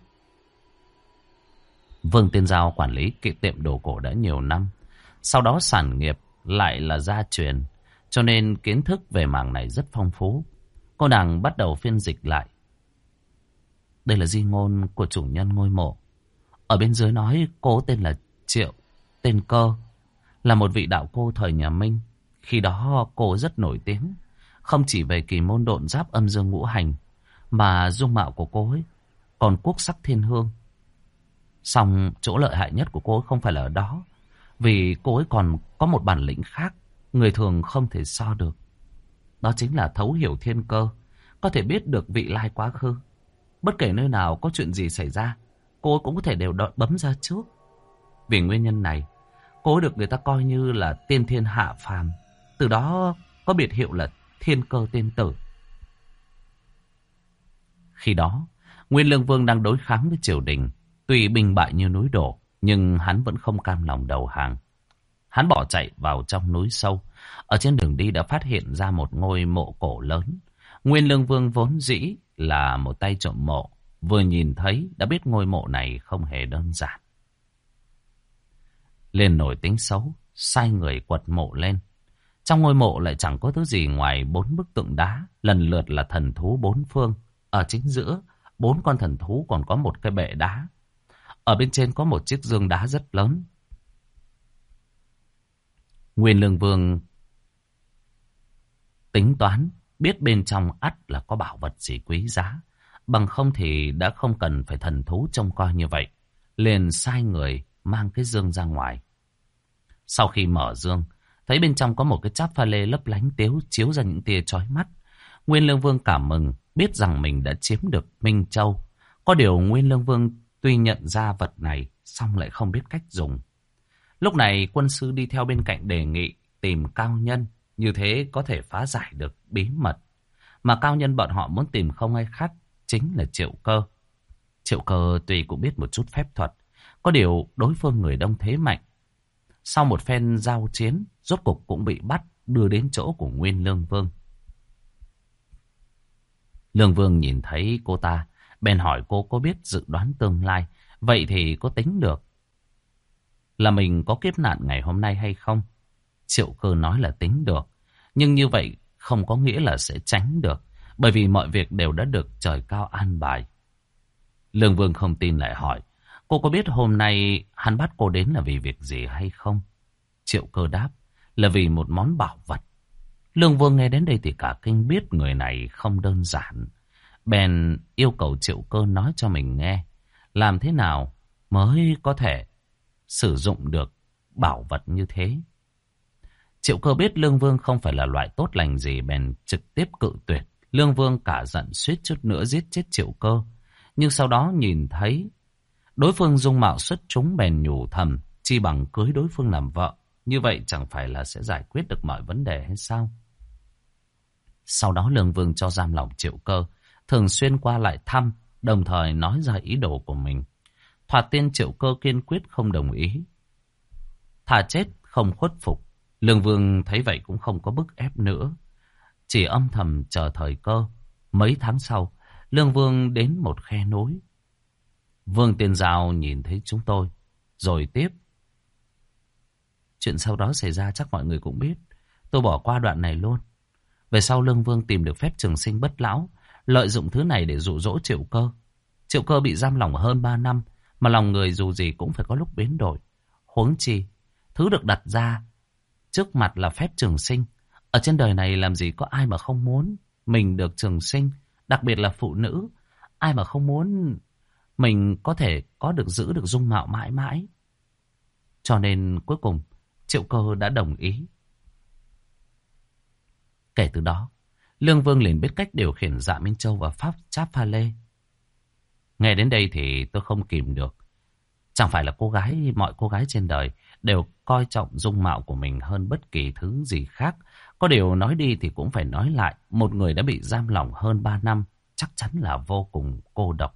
Vương Tiên Giao quản lý kệ tiệm đồ cổ đã nhiều năm. Sau đó sản nghiệp lại là gia truyền, cho nên kiến thức về mảng này rất phong phú. Cô nàng bắt đầu phiên dịch lại. Đây là di ngôn của chủ nhân ngôi mộ. Ở bên dưới nói cô tên là Triệu, tên Cơ, là một vị đạo cô thời nhà Minh. Khi đó cô rất nổi tiếng, không chỉ về kỳ môn độn giáp âm dương ngũ hành, mà dung mạo của cô ấy còn quốc sắc thiên hương. Song chỗ lợi hại nhất của cô ấy không phải là ở đó, vì cô ấy còn có một bản lĩnh khác, người thường không thể so được. Đó chính là thấu hiểu thiên cơ, có thể biết được vị lai quá khứ. Bất kể nơi nào có chuyện gì xảy ra, cô ấy cũng có thể đều đợi bấm ra trước. Vì nguyên nhân này, cô ấy được người ta coi như là tiên thiên hạ phàm, từ đó có biệt hiệu là Thiên Cơ Tiên Tử. Khi đó, Nguyên Lương Vương đang đối kháng với triều đình. Tuy binh bại như núi đổ, nhưng hắn vẫn không cam lòng đầu hàng. Hắn bỏ chạy vào trong núi sâu. Ở trên đường đi đã phát hiện ra một ngôi mộ cổ lớn. Nguyên Lương Vương vốn dĩ là một tay trộm mộ. Vừa nhìn thấy đã biết ngôi mộ này không hề đơn giản. Liền nổi tính xấu, sai người quật mộ lên. Trong ngôi mộ lại chẳng có thứ gì ngoài bốn bức tượng đá, lần lượt là thần thú bốn phương. Ở chính giữa, bốn con thần thú còn có một cái bệ đá. Ở bên trên có một chiếc giường đá rất lớn. Nguyên Lương Vương tính toán, biết bên trong ắt là có bảo vật gì quý giá. Bằng không thì đã không cần phải thần thú trông coi như vậy. Liền sai người mang cái dương ra ngoài. Sau khi mở dương, thấy bên trong có một cái cháp pha lê lấp lánh tiếu chiếu ra những tia chói mắt. Nguyên Lương Vương cảm mừng, biết rằng mình đã chiếm được Minh Châu. Có điều Nguyên Lương Vương tuy nhận ra vật này, song lại không biết cách dùng. Lúc này quân sư đi theo bên cạnh đề nghị tìm cao nhân, như thế có thể phá giải được bí mật. Mà cao nhân bọn họ muốn tìm không ai khác, chính là Triệu Cơ. Triệu Cơ tuy cũng biết một chút phép thuật, có điều đối phương người đông thế mạnh. Sau một phen giao chiến, rốt cục cũng bị bắt, đưa đến chỗ của Nguyên Lương Vương. Lương Vương nhìn thấy cô ta, bèn hỏi cô có biết dự đoán tương lai, vậy thì có tính được là mình có kiếp nạn ngày hôm nay hay không? Triệu Cơ nói là tính được, nhưng như vậy không có nghĩa là sẽ tránh được, bởi vì mọi việc đều đã được trời cao an bài. Lương Vương không tin lại hỏi, cô có biết hôm nay hắn bắt cô đến là vì việc gì hay không? Triệu Cơ đáp, là vì một món bảo vật. Lương Vương nghe đến đây thì cả kinh, biết người này không đơn giản. Bèn yêu cầu Triệu Cơ nói cho mình nghe, làm thế nào mới có thể sử dụng được bảo vật như thế. Triệu Cơ biết Lương Vương không phải là loại tốt lành gì, bèn trực tiếp cự tuyệt. Lương Vương cả giận suýt chút nữa giết chết Triệu Cơ. Nhưng sau đó nhìn thấy đối phương dung mạo xuất chúng, bèn nhủ thầm, chi bằng cưới đối phương làm vợ. Như vậy chẳng phải là sẽ giải quyết được mọi vấn đề hay sao? Sau đó Lương Vương cho giam lỏng Triệu Cơ, thường xuyên qua lại thăm, đồng thời nói ra ý đồ của mình. Thoạt tiên Triệu Cơ kiên quyết không đồng ý, thà chết không khuất phục. Lương Vương thấy vậy cũng không có bức ép nữa, chỉ âm thầm chờ thời cơ. Mấy tháng sau, Lương Vương đến một khe núi. Vương Tiên Giao nhìn thấy chúng tôi, rồi tiếp. Chuyện sau đó xảy ra chắc mọi người cũng biết, tôi bỏ qua đoạn này luôn. Về sau Lương Vương tìm được phép trường sinh bất lão, lợi dụng thứ này để dụ dỗ Triệu Cơ. Triệu Cơ bị giam lỏng hơn ba năm, mà lòng người dù gì cũng phải có lúc biến đổi. Huống chi, thứ được đặt ra trước mặt là phép trường sinh. Ở trên đời này làm gì có ai mà không muốn mình được trường sinh, đặc biệt là phụ nữ. Ai mà không muốn mình có thể có được giữ được dung mạo mãi mãi. Cho nên cuối cùng Triệu Cơ đã đồng ý. Kể từ đó, Lương Vương liền biết cách điều khiển Dạ Minh Châu và pháp cháp pha lê. Nghe đến đây thì tôi không kìm được. Chẳng phải là cô gái, mọi cô gái trên đời đều coi trọng dung mạo của mình hơn bất kỳ thứ gì khác. Có điều nói đi thì cũng phải nói lại, một người đã bị giam lỏng hơn ba năm chắc chắn là vô cùng cô độc.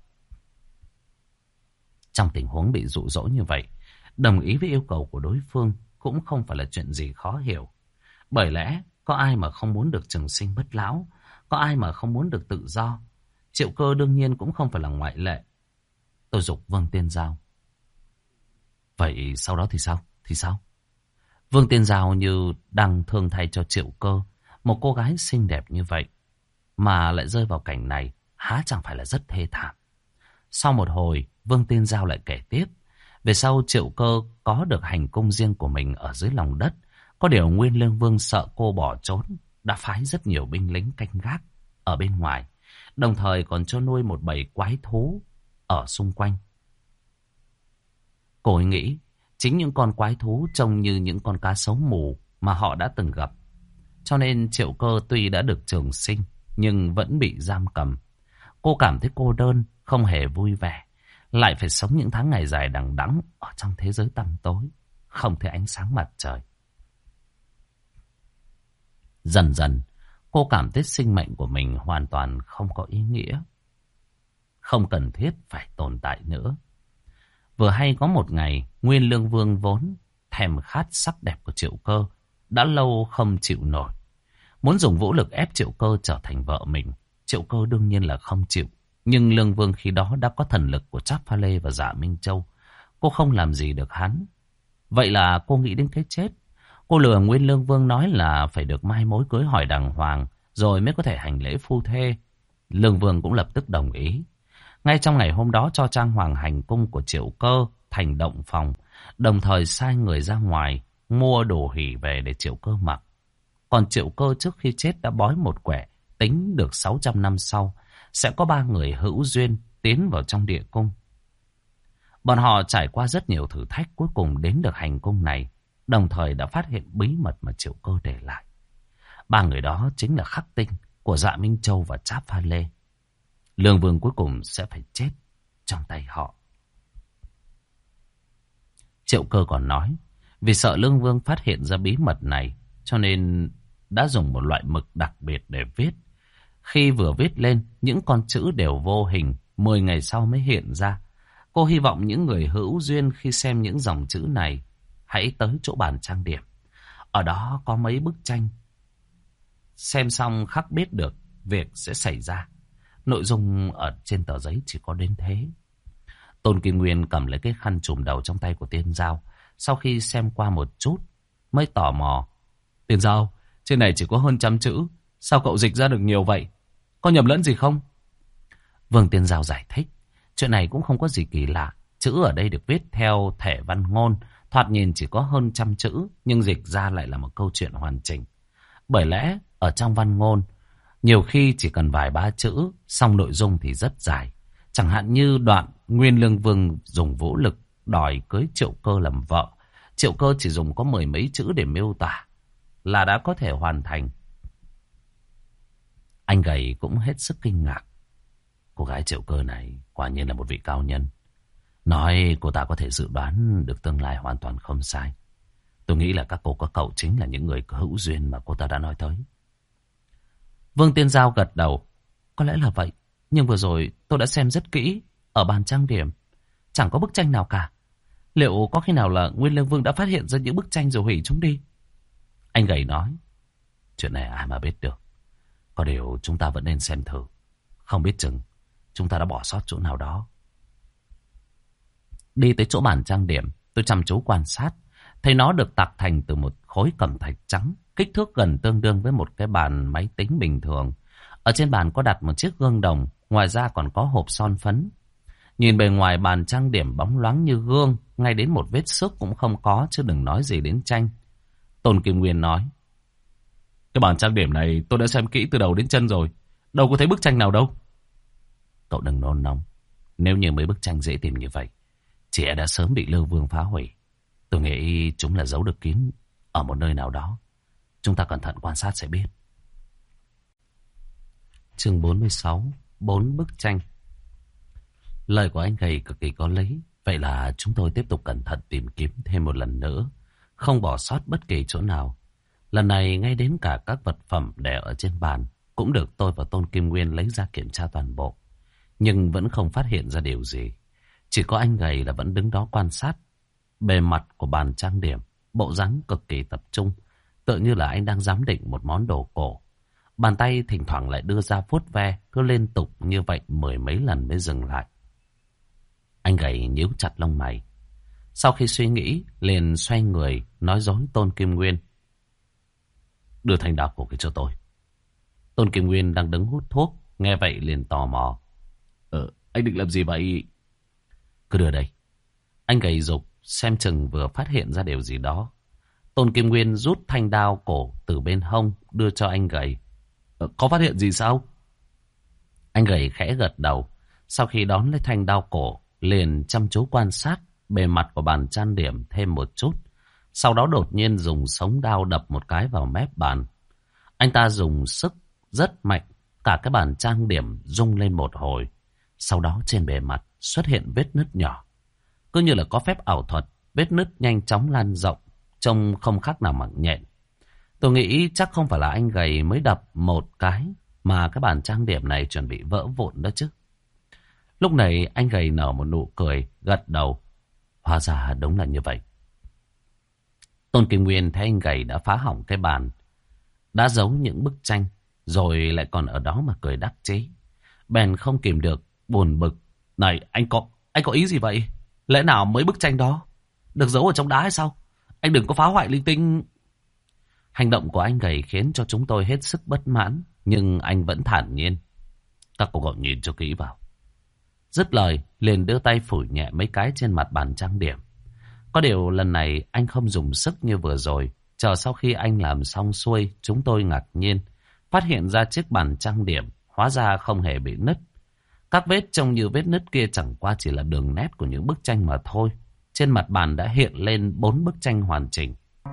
Trong tình huống bị dụ dỗ như vậy, đồng ý với yêu cầu của đối phương cũng không phải là chuyện gì khó hiểu. Bởi lẽ có ai mà không muốn được trường sinh bất lão, có ai mà không muốn được tự do. Triệu Cơ đương nhiên cũng không phải là ngoại lệ. Tôi giục Vương Tiên Giao. Vậy sau đó thì sao? Thì sao? Vương Tiên Giao như đang thương thay cho Triệu Cơ. Một cô gái xinh đẹp như vậy mà lại rơi vào cảnh này, há chẳng phải là rất thê thảm. Sau một hồi, Vương Tiên Giao lại kể tiếp. Về sau Triệu Cơ có được hành cung riêng của mình ở dưới lòng đất. Có điều Nguyên Lương Vương sợ cô bỏ trốn, đã phái rất nhiều binh lính canh gác ở bên ngoài, đồng thời còn cho nuôi một bầy quái thú ở xung quanh. Cô ấy nghĩ chính những con quái thú trông như những con cá sấu mù mà họ đã từng gặp. Cho nên Triệu Cơ tuy đã được trường sinh nhưng vẫn bị giam cầm. Cô cảm thấy cô đơn, không hề vui vẻ, lại phải sống những tháng ngày dài đằng đẵng ở trong thế giới tăm tối, không thấy ánh sáng mặt trời. Dần dần, cô cảm thấy sinh mệnh của mình hoàn toàn không có ý nghĩa, không cần thiết phải tồn tại nữa. Vừa hay có một ngày, Nguyên Lương Vương vốn thèm khát sắc đẹp của Triệu Cơ, đã lâu không chịu nổi, muốn dùng vũ lực ép Triệu Cơ trở thành vợ mình. Triệu Cơ đương nhiên là không chịu, nhưng Lương Vương khi đó đã có thần lực của Trác Pha Lê và Dạ Minh Châu, cô không làm gì được hắn. Vậy là cô nghĩ đến cái chết. Cô lừa Nguyên Lương Vương nói là phải được mai mối cưới hỏi đàng hoàng rồi mới có thể hành lễ phu thê. Lương Vương cũng lập tức đồng ý. Ngay trong ngày hôm đó cho trang hoàng hành cung của Triệu Cơ thành động phòng, đồng thời sai người ra ngoài mua đồ hỉ về để Triệu Cơ mặc. Còn Triệu Cơ trước khi chết đã bói một quẻ, tính được sáu trăm năm sau sẽ có ba người hữu duyên tiến vào trong địa cung. Bọn họ trải qua rất nhiều thử thách, cuối cùng đến được hành cung này, đồng thời đã phát hiện bí mật mà Triệu Cơ để lại. Ba người đó chính là Khắc Tinh của Dạ Minh Châu và Tráp Pha Lê. Lương Vương cuối cùng sẽ phải chết trong tay họ. Triệu Cơ còn nói, vì sợ Lương Vương phát hiện ra bí mật này, cho nên đã dùng một loại mực đặc biệt để viết. Khi vừa viết lên, những con chữ đều vô hình, mười ngày sau mới hiện ra. Cô hy vọng những người hữu duyên khi xem những dòng chữ này hãy tới chỗ bàn trang điểm. Ở đó có mấy bức tranh. Xem xong khắc biết được việc sẽ xảy ra. Nội dung ở trên tờ giấy chỉ có đến thế. Tôn Kim Nguyên cầm lấy cái khăn trùm đầu trong tay của Tiên Giao. Sau khi xem qua một chút mới tò mò. Tiên Giao, trên này chỉ có hơn trăm chữ, sao cậu dịch ra được nhiều vậy? Có nhầm lẫn gì không? Vương Tiên Giao giải thích, chuyện này cũng không có gì kỳ lạ. Chữ ở đây được viết theo thể văn ngôn, thoạt nhìn chỉ có hơn trăm chữ, nhưng dịch ra lại là một câu chuyện hoàn chỉnh. Bởi lẽ ở trong văn ngôn, nhiều khi chỉ cần vài ba chữ, song nội dung thì rất dài. Chẳng hạn như đoạn Nguyên Lương Vương dùng vũ lực đòi cưới Triệu Cơ làm vợ. Triệu Cơ chỉ dùng có mười mấy chữ để miêu tả là đã có thể hoàn thành. Anh gầy cũng hết sức kinh ngạc. Cô gái Triệu Cơ này quả nhiên là một vị cao nhân. Nói cô ta có thể dự đoán được tương lai hoàn toàn không sai. Tôi nghĩ là các cô các cậu chính là những người hữu duyên mà cô ta đã nói tới. Vương Tiên Giao gật đầu. Có lẽ là vậy. Nhưng vừa rồi tôi đã xem rất kỹ ở bàn trang điểm. Chẳng có bức tranh nào cả. Liệu có khi nào là Nguyên Lương Vương đã phát hiện ra những bức tranh rồi hủy chúng đi? Anh gầy nói. Chuyện này ai mà biết được. Có điều chúng ta vẫn nên xem thử. Không biết chừng chúng ta đã bỏ sót chỗ nào đó. Đi tới chỗ bàn trang điểm, tôi chăm chú quan sát. Thấy nó được tạc thành từ một khối cẩm thạch trắng, kích thước gần tương đương với một cái bàn máy tính bình thường. Ở trên bàn có đặt một chiếc gương đồng, ngoài ra còn có hộp son phấn. Nhìn bề ngoài bàn trang điểm bóng loáng như gương, ngay đến một vết xước cũng không có, chứ đừng nói gì đến tranh. Tôn Kim Nguyên nói, cái bàn trang điểm này tôi đã xem kỹ từ đầu đến chân rồi, đâu có thấy bức tranh nào đâu. Cậu đừng nôn nóng, nếu như mấy bức tranh dễ tìm như vậy, chị đã sớm bị Lương Vương phá hủy. Tôi nghĩ chúng là giấu được kín ở một nơi nào đó. Chúng ta cẩn thận quan sát sẽ biết. Chương bốn mươi sáu. Bốn bức tranh. Lời của anh gầy cực kỳ có lý. Vậy là chúng tôi tiếp tục cẩn thận tìm kiếm thêm một lần nữa, không bỏ sót bất kỳ chỗ nào. Lần này ngay đến cả các vật phẩm để ở trên bàn cũng được tôi và Tôn Kim Nguyên lấy ra kiểm tra toàn bộ. Nhưng vẫn không phát hiện ra điều gì. Chỉ có anh gầy là vẫn đứng đó quan sát bề mặt của bàn trang điểm, bộ dáng cực kỳ tập trung, tựa như là anh đang giám định một món đồ cổ. Bàn tay thỉnh thoảng lại đưa ra vuốt ve, cứ liên tục như vậy mười mấy lần mới dừng lại. Anh gầy nhíu chặt lông mày. Sau khi suy nghĩ, liền xoay người nói dối Tôn Kim Nguyên. Đưa thanh đao cổ kia cho tôi. Tôn Kim Nguyên đang đứng hút thuốc, nghe vậy liền tò mò. Ờ, anh định làm gì vậy? Cứ đưa đây. Anh gầy dục, xem chừng vừa phát hiện ra điều gì đó. Tôn Kim Nguyên rút thanh đao cổ từ bên hông, đưa cho anh gầy. Ờ, có phát hiện gì sao? Anh gầy khẽ gật đầu. Sau khi đón lấy thanh đao cổ, liền chăm chú quan sát bề mặt của bàn trang điểm thêm một chút. Sau đó đột nhiên dùng sống đao đập một cái vào mép bàn. Anh ta dùng sức rất mạnh, cả cái bàn trang điểm rung lên một hồi. Sau đó trên bề mặt xuất hiện vết nứt nhỏ. Cứ như là có phép ảo thuật, vết nứt nhanh chóng lan rộng, trông không khác nào mạng nhện. Tôi nghĩ chắc không phải là anh gầy mới đập một cái, mà cái bàn trang điểm này chuẩn bị vỡ vụn đó chứ. Lúc này anh gầy nở một nụ cười, gật đầu. Hóa ra đúng là như vậy. Tôn Kim Nguyên thấy anh gầy đã phá hỏng cái bàn, đã giấu những bức tranh, rồi lại còn ở đó mà cười đắc chí. Bèn không kìm được, buồn bực. Này, anh có, anh có ý gì vậy? Lẽ nào mấy bức tranh đó được giấu ở trong đá hay sao? Anh đừng có phá hoại linh tinh. Hành động của anh gầy khiến cho chúng tôi hết sức bất mãn, nhưng anh vẫn thản nhiên. Các cô cậu nhìn cho kỹ vào. Dứt lời, liền đưa tay phủi nhẹ mấy cái trên mặt bàn trang điểm. Có điều lần này anh không dùng sức như vừa rồi. Chờ sau khi anh làm xong xuôi, chúng tôi ngạc nhiên phát hiện ra chiếc bàn trang điểm hóa ra không hề bị nứt. Các vết trông như vết nứt kia chẳng qua chỉ là đường nét của những bức tranh mà thôi. Trên mặt bàn đã hiện lên bốn bức tranh hoàn chỉnh.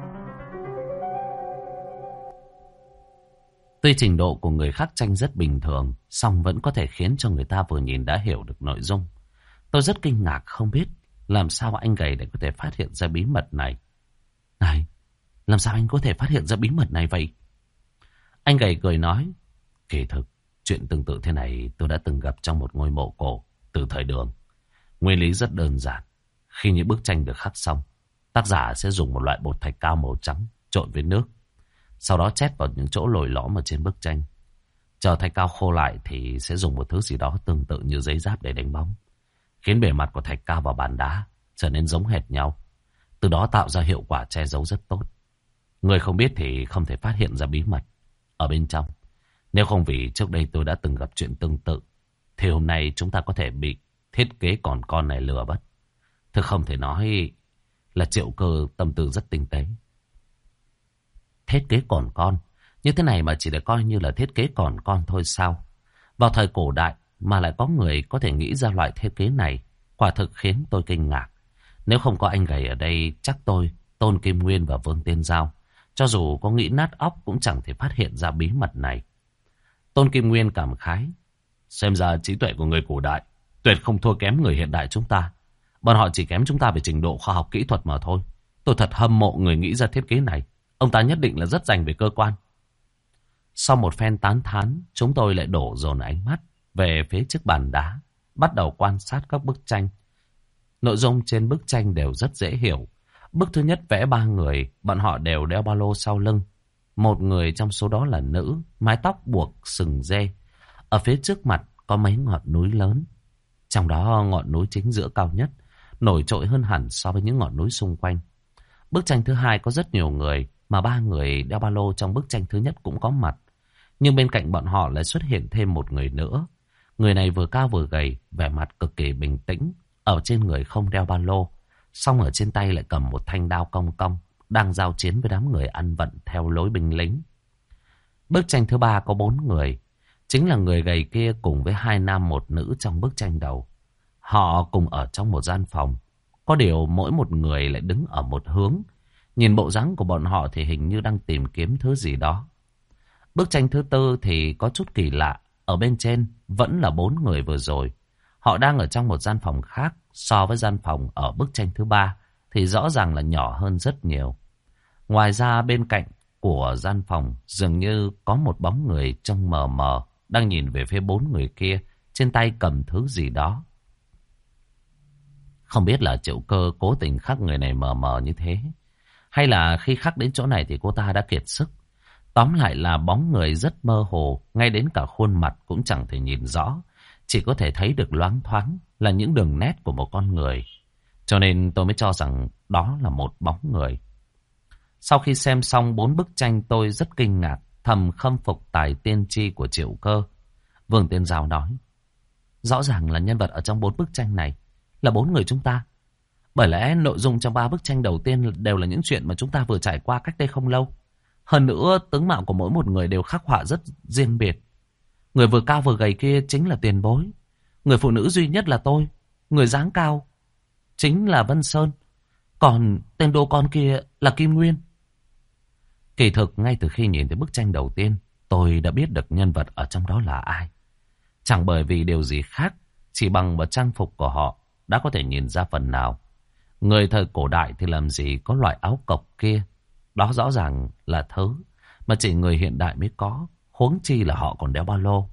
Tuy trình độ của người khắc tranh rất bình thường, song vẫn có thể khiến cho người ta vừa nhìn đã hiểu được nội dung. Tôi rất kinh ngạc không biết làm sao anh gầy để có thể phát hiện ra bí mật này. Này, làm sao anh có thể phát hiện ra bí mật này vậy? Anh gầy cười nói, kỳ thực, chuyện tương tự thế này tôi đã từng gặp trong một ngôi mộ cổ từ thời Đường. Nguyên lý rất đơn giản. Khi những bức tranh được khắc xong, tác giả sẽ dùng một loại bột thạch cao màu trắng trộn với nước. Sau đó chét vào những chỗ lồi lõm ở trên bức tranh. Chờ thạch cao khô lại thì sẽ dùng một thứ gì đó tương tự như giấy giáp để đánh bóng, khiến bề mặt của thạch cao và bàn đá trở nên giống hệt nhau. Từ đó tạo ra hiệu quả che giấu rất tốt. Người không biết thì không thể phát hiện ra bí mật ở bên trong. Nếu không vì trước đây tôi đã từng gặp chuyện tương tự, thì hôm nay chúng ta có thể bị thiết kế còn con này lừa mất. Thực không thể nói là Triệu Cơ tâm tư rất tinh tế. Thiết kế còn con như thế này mà chỉ để coi như là thiết kế còn con thôi sao? Vào thời cổ đại mà lại có người có thể nghĩ ra loại thiết kế này, quả thực khiến tôi kinh ngạc. Nếu không có anh gầy ở đây, chắc tôi, Tôn Kim Nguyên và Vương Tiên Giao, cho dù có nghĩ nát óc cũng chẳng thể phát hiện ra bí mật này. Tôn Kim Nguyên cảm khái, xem ra trí tuệ của người cổ đại tuyệt không thua kém người hiện đại chúng ta. Bọn họ chỉ kém chúng ta về trình độ khoa học kỹ thuật mà thôi. Tôi thật hâm mộ người nghĩ ra thiết kế này. Ông ta nhất định là rất dành về cơ quan. Sau một phen tán thán, chúng tôi lại đổ dồn ánh mắt về phía chiếc bàn đá, bắt đầu quan sát các bức tranh. Nội dung trên bức tranh đều rất dễ hiểu. Bức thứ nhất vẽ ba người, bọn họ đều đeo ba lô sau lưng. Một người trong số đó là nữ, mái tóc buộc sừng dê. Ở phía trước mặt có mấy ngọn núi lớn. Trong đó ngọn núi chính giữa cao nhất, nổi trội hơn hẳn so với những ngọn núi xung quanh. Bức tranh thứ hai có rất nhiều người, mà ba người đeo ba lô trong bức tranh thứ nhất cũng có mặt. Nhưng bên cạnh bọn họ lại xuất hiện thêm một người nữa. Người này vừa cao vừa gầy, vẻ mặt cực kỳ bình tĩnh. Ở trên người không đeo ba lô, song ở trên tay lại cầm một thanh đao cong cong, đang giao chiến với đám người ăn vận theo lối binh lính. Bức tranh thứ ba có bốn người. Chính là người gầy kia cùng với hai nam một nữ trong bức tranh đầu. Họ cùng ở trong một gian phòng. Có điều mỗi một người lại đứng ở một hướng. Nhìn bộ dáng của bọn họ thì hình như đang tìm kiếm thứ gì đó. Bức tranh thứ tư thì có chút kỳ lạ. Ở bên trên vẫn là bốn người vừa rồi. Họ đang ở trong một gian phòng khác. So với gian phòng ở bức tranh thứ ba thì rõ ràng là nhỏ hơn rất nhiều. Ngoài ra bên cạnh của gian phòng dường như có một bóng người trông mờ mờ đang nhìn về phía bốn người kia, trên tay cầm thứ gì đó. Không biết là Triệu Cơ cố tình khắc người này mờ mờ như thế, hay là khi khắc đến chỗ này thì cô ta đã kiệt sức. Tóm lại là bóng người rất mơ hồ, ngay đến cả khuôn mặt cũng chẳng thể nhìn rõ, chỉ có thể thấy được loáng thoáng là những đường nét của một con người. Cho nên tôi mới cho rằng đó là một bóng người. Sau khi xem xong bốn bức tranh, tôi rất kinh ngạc, thầm khâm phục tài tiên tri của Triệu Cơ. Vương Tiên Giao nói, rõ ràng là nhân vật ở trong bốn bức tranh này là bốn người chúng ta. Bởi lẽ nội dung trong ba bức tranh đầu tiên đều là những chuyện mà chúng ta vừa trải qua cách đây không lâu. Hơn nữa, tướng mạo của mỗi một người đều khắc họa rất riêng biệt. Người vừa cao vừa gầy kia chính là Tiền Bối. Người phụ nữ duy nhất là tôi. Người dáng cao chính là Vân Sơn. Còn tên đô con kia là Kim Nguyên. Kỳ thực ngay từ khi nhìn thấy bức tranh đầu tiên, tôi đã biết được nhân vật ở trong đó là ai. Chẳng bởi vì điều gì khác, chỉ bằng một trang phục của họ đã có thể nhìn ra phần nào. Người thời cổ đại thì làm gì có loại áo cộc kia. Đó rõ ràng là thứ mà chỉ người hiện đại mới có, huống chi là họ còn đeo ba lô.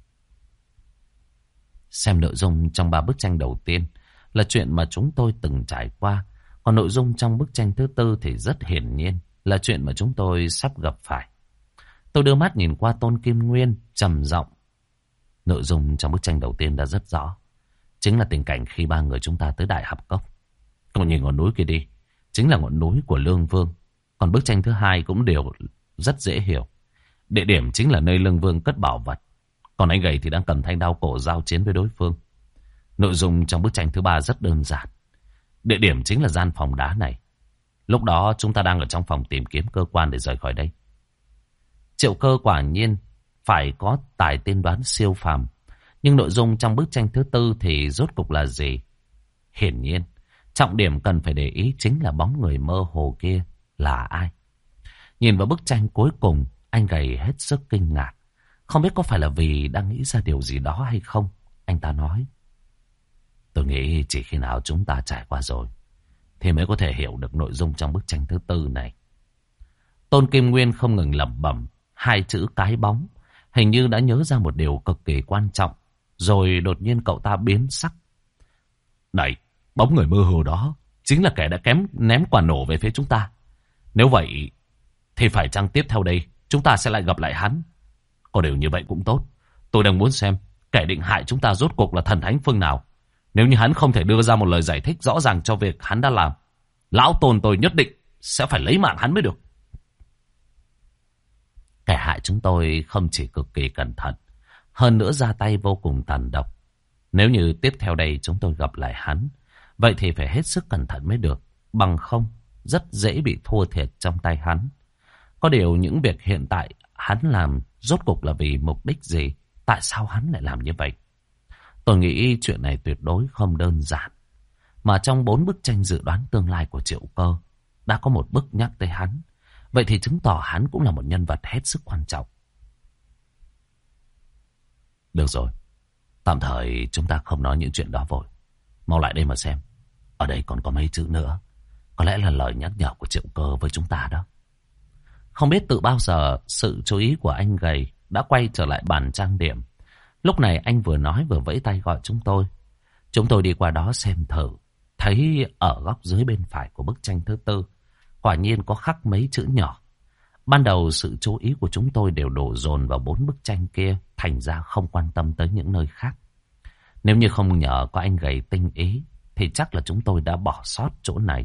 Xem nội dung trong ba bức tranh đầu tiên là chuyện mà chúng tôi từng trải qua. Còn nội dung trong bức tranh thứ tư thì rất hiển nhiên là chuyện mà chúng tôi sắp gặp phải. Tôi đưa mắt nhìn qua Tôn Kim Nguyên, trầm giọng. Nội dung trong bức tranh đầu tiên đã rất rõ. Chính là tình cảnh khi ba người chúng ta tới Đại Hạp Cốc. Còn nhìn ngọn núi kia đi, chính là ngọn núi của Lương Vương. Còn bức tranh thứ hai cũng đều rất dễ hiểu. Địa điểm chính là nơi Lương Vương cất bảo vật. Còn anh gầy thì đang cầm thanh đao cổ giao chiến với đối phương. Nội dung trong bức tranh thứ ba rất đơn giản. Địa điểm chính là gian phòng đá này. Lúc đó chúng ta đang ở trong phòng tìm kiếm cơ quan để rời khỏi đây. Triệu Cơ quả nhiên phải có tài tiên đoán siêu phàm. Nhưng nội dung trong bức tranh thứ tư thì rốt cục là gì? Hiển nhiên, trọng điểm cần phải để ý chính là bóng người mơ hồ kia là ai. Nhìn vào bức tranh cuối cùng, anh gầy hết sức kinh ngạc. Không biết có phải là vì đang nghĩ ra điều gì đó hay không? Anh ta nói: tôi nghĩ chỉ khi nào chúng ta trải qua rồi thì mới có thể hiểu được nội dung trong bức tranh thứ tư này. Tôn Kim Nguyên không ngừng lẩm bẩm hai chữ cái bóng. Hình như đã nhớ ra một điều cực kỳ quan trọng. Rồi đột nhiên cậu ta biến sắc. Này, bóng người mơ hồ đó chính là kẻ đã kém ném quả nổ về phía chúng ta. Nếu vậy thì phải chăng tiếp theo đây chúng ta sẽ lại gặp lại hắn? Có điều như vậy cũng tốt. Tôi đang muốn xem kẻ định hại chúng ta rốt cuộc là thần thánh phương nào. Nếu như hắn không thể đưa ra một lời giải thích rõ ràng cho việc hắn đã làm, lão Tôn tôi nhất định sẽ phải lấy mạng hắn mới được. Kẻ hại chúng tôi không chỉ cực kỳ cẩn thận, hơn nữa ra tay vô cùng tàn độc. Nếu như tiếp theo đây chúng tôi gặp lại hắn, vậy thì phải hết sức cẩn thận mới được. Bằng không, rất dễ bị thua thiệt trong tay hắn. Có điều những việc hiện tại hắn làm rốt cục là vì mục đích gì? Tại sao hắn lại làm như vậy? Tôi nghĩ chuyện này tuyệt đối không đơn giản. Mà trong bốn bức tranh dự đoán tương lai của Triệu Cơ, đã có một bức nhắc tới hắn. Vậy thì chứng tỏ hắn cũng là một nhân vật hết sức quan trọng. Được rồi, tạm thời chúng ta không nói những chuyện đó vội. Mau lại đây mà xem. Ở đây còn có mấy chữ nữa. Có lẽ là lời nhắc nhở của Triệu Cơ với chúng ta đó. Không biết từ bao giờ sự chú ý của anh gầy đã quay trở lại bàn trang điểm. Lúc này anh vừa nói vừa vẫy tay gọi chúng tôi. Chúng tôi đi qua đó xem thử. Thấy ở góc dưới bên phải của bức tranh thứ tư, quả nhiên có khắc mấy chữ nhỏ. Ban đầu sự chú ý của chúng tôi đều đổ dồn vào bốn bức tranh kia, thành ra không quan tâm tới những nơi khác. Nếu như không nhờ có anh gầy tinh ý, thì chắc là chúng tôi đã bỏ sót chỗ này.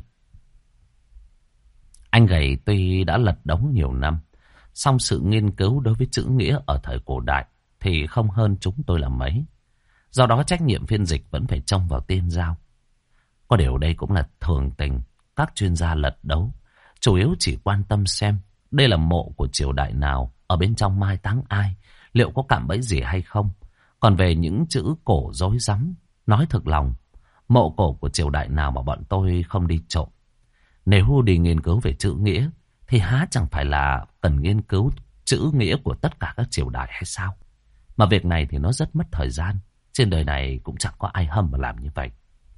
Anh gầy tuy đã lật đống nhiều năm, song sự nghiên cứu đối với chữ nghĩa ở thời cổ đại thì không hơn chúng tôi là mấy. Do đó trách nhiệm phiên dịch vẫn phải trông vào tiên giao. Có điều đây cũng là thường tình, các chuyên gia lật đấu chủ yếu chỉ quan tâm xem đây là mộ của triều đại nào, ở bên trong mai táng ai, liệu có cạm bẫy gì hay không. Còn về những chữ cổ rối rắm, nói thực lòng, mộ cổ của triều đại nào mà bọn tôi không đi trộm. Nếu đi nghiên cứu về chữ nghĩa thì há chẳng phải là cần nghiên cứu chữ nghĩa của tất cả các triều đại hay sao? Mà việc này thì nó rất mất thời gian. Trên đời này cũng chẳng có ai hâm mà làm như vậy.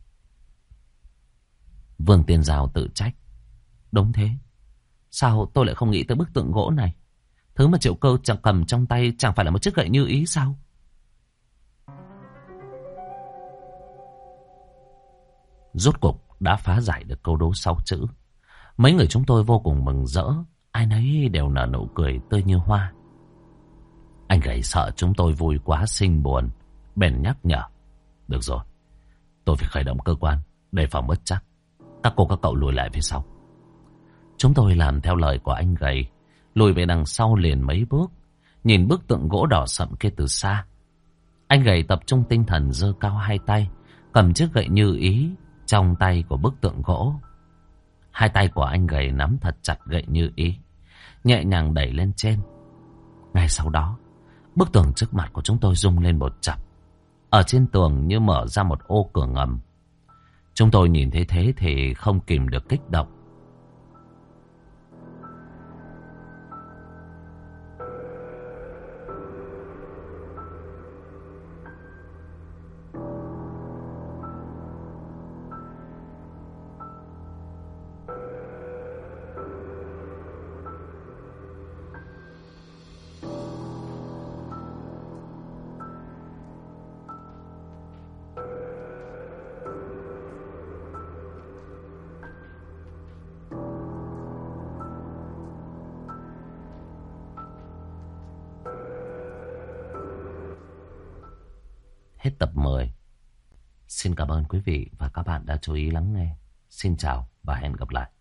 Vương Tiên Giao tự trách. Đúng thế. Sao tôi lại không nghĩ tới bức tượng gỗ này? Thứ mà Triệu Cơ chẳng cầm trong tay chẳng phải là một chiếc gậy như ý sao? Rốt cục đã phá giải được câu đố sáu chữ. Mấy người chúng tôi vô cùng mừng rỡ. Ai nấy đều nở nụ cười tươi như hoa. Anh gầy sợ chúng tôi vui quá sinh buồn, bèn nhắc nhở. Được rồi, tôi phải khởi động cơ quan đề phòng bất chắc. Các cô các cậu lùi lại phía sau. Chúng tôi làm theo lời của anh gầy, lùi về đằng sau liền mấy bước, nhìn bức tượng gỗ đỏ sậm kia từ xa. Anh gầy tập trung tinh thần giơ cao hai tay, cầm chiếc gậy như ý trong tay của bức tượng gỗ. Hai tay của anh gầy nắm thật chặt gậy như ý, nhẹ nhàng đẩy lên trên. Ngay sau đó, bức tường trước mặt của chúng tôi rung lên một chập. Ở trên tường như mở ra một ô cửa ngầm. Chúng tôi nhìn thấy thế thì không kìm được kích động. Hết tập mười. Xin cảm ơn quý vị và các bạn đã chú ý lắng nghe. Xin chào và hẹn gặp lại.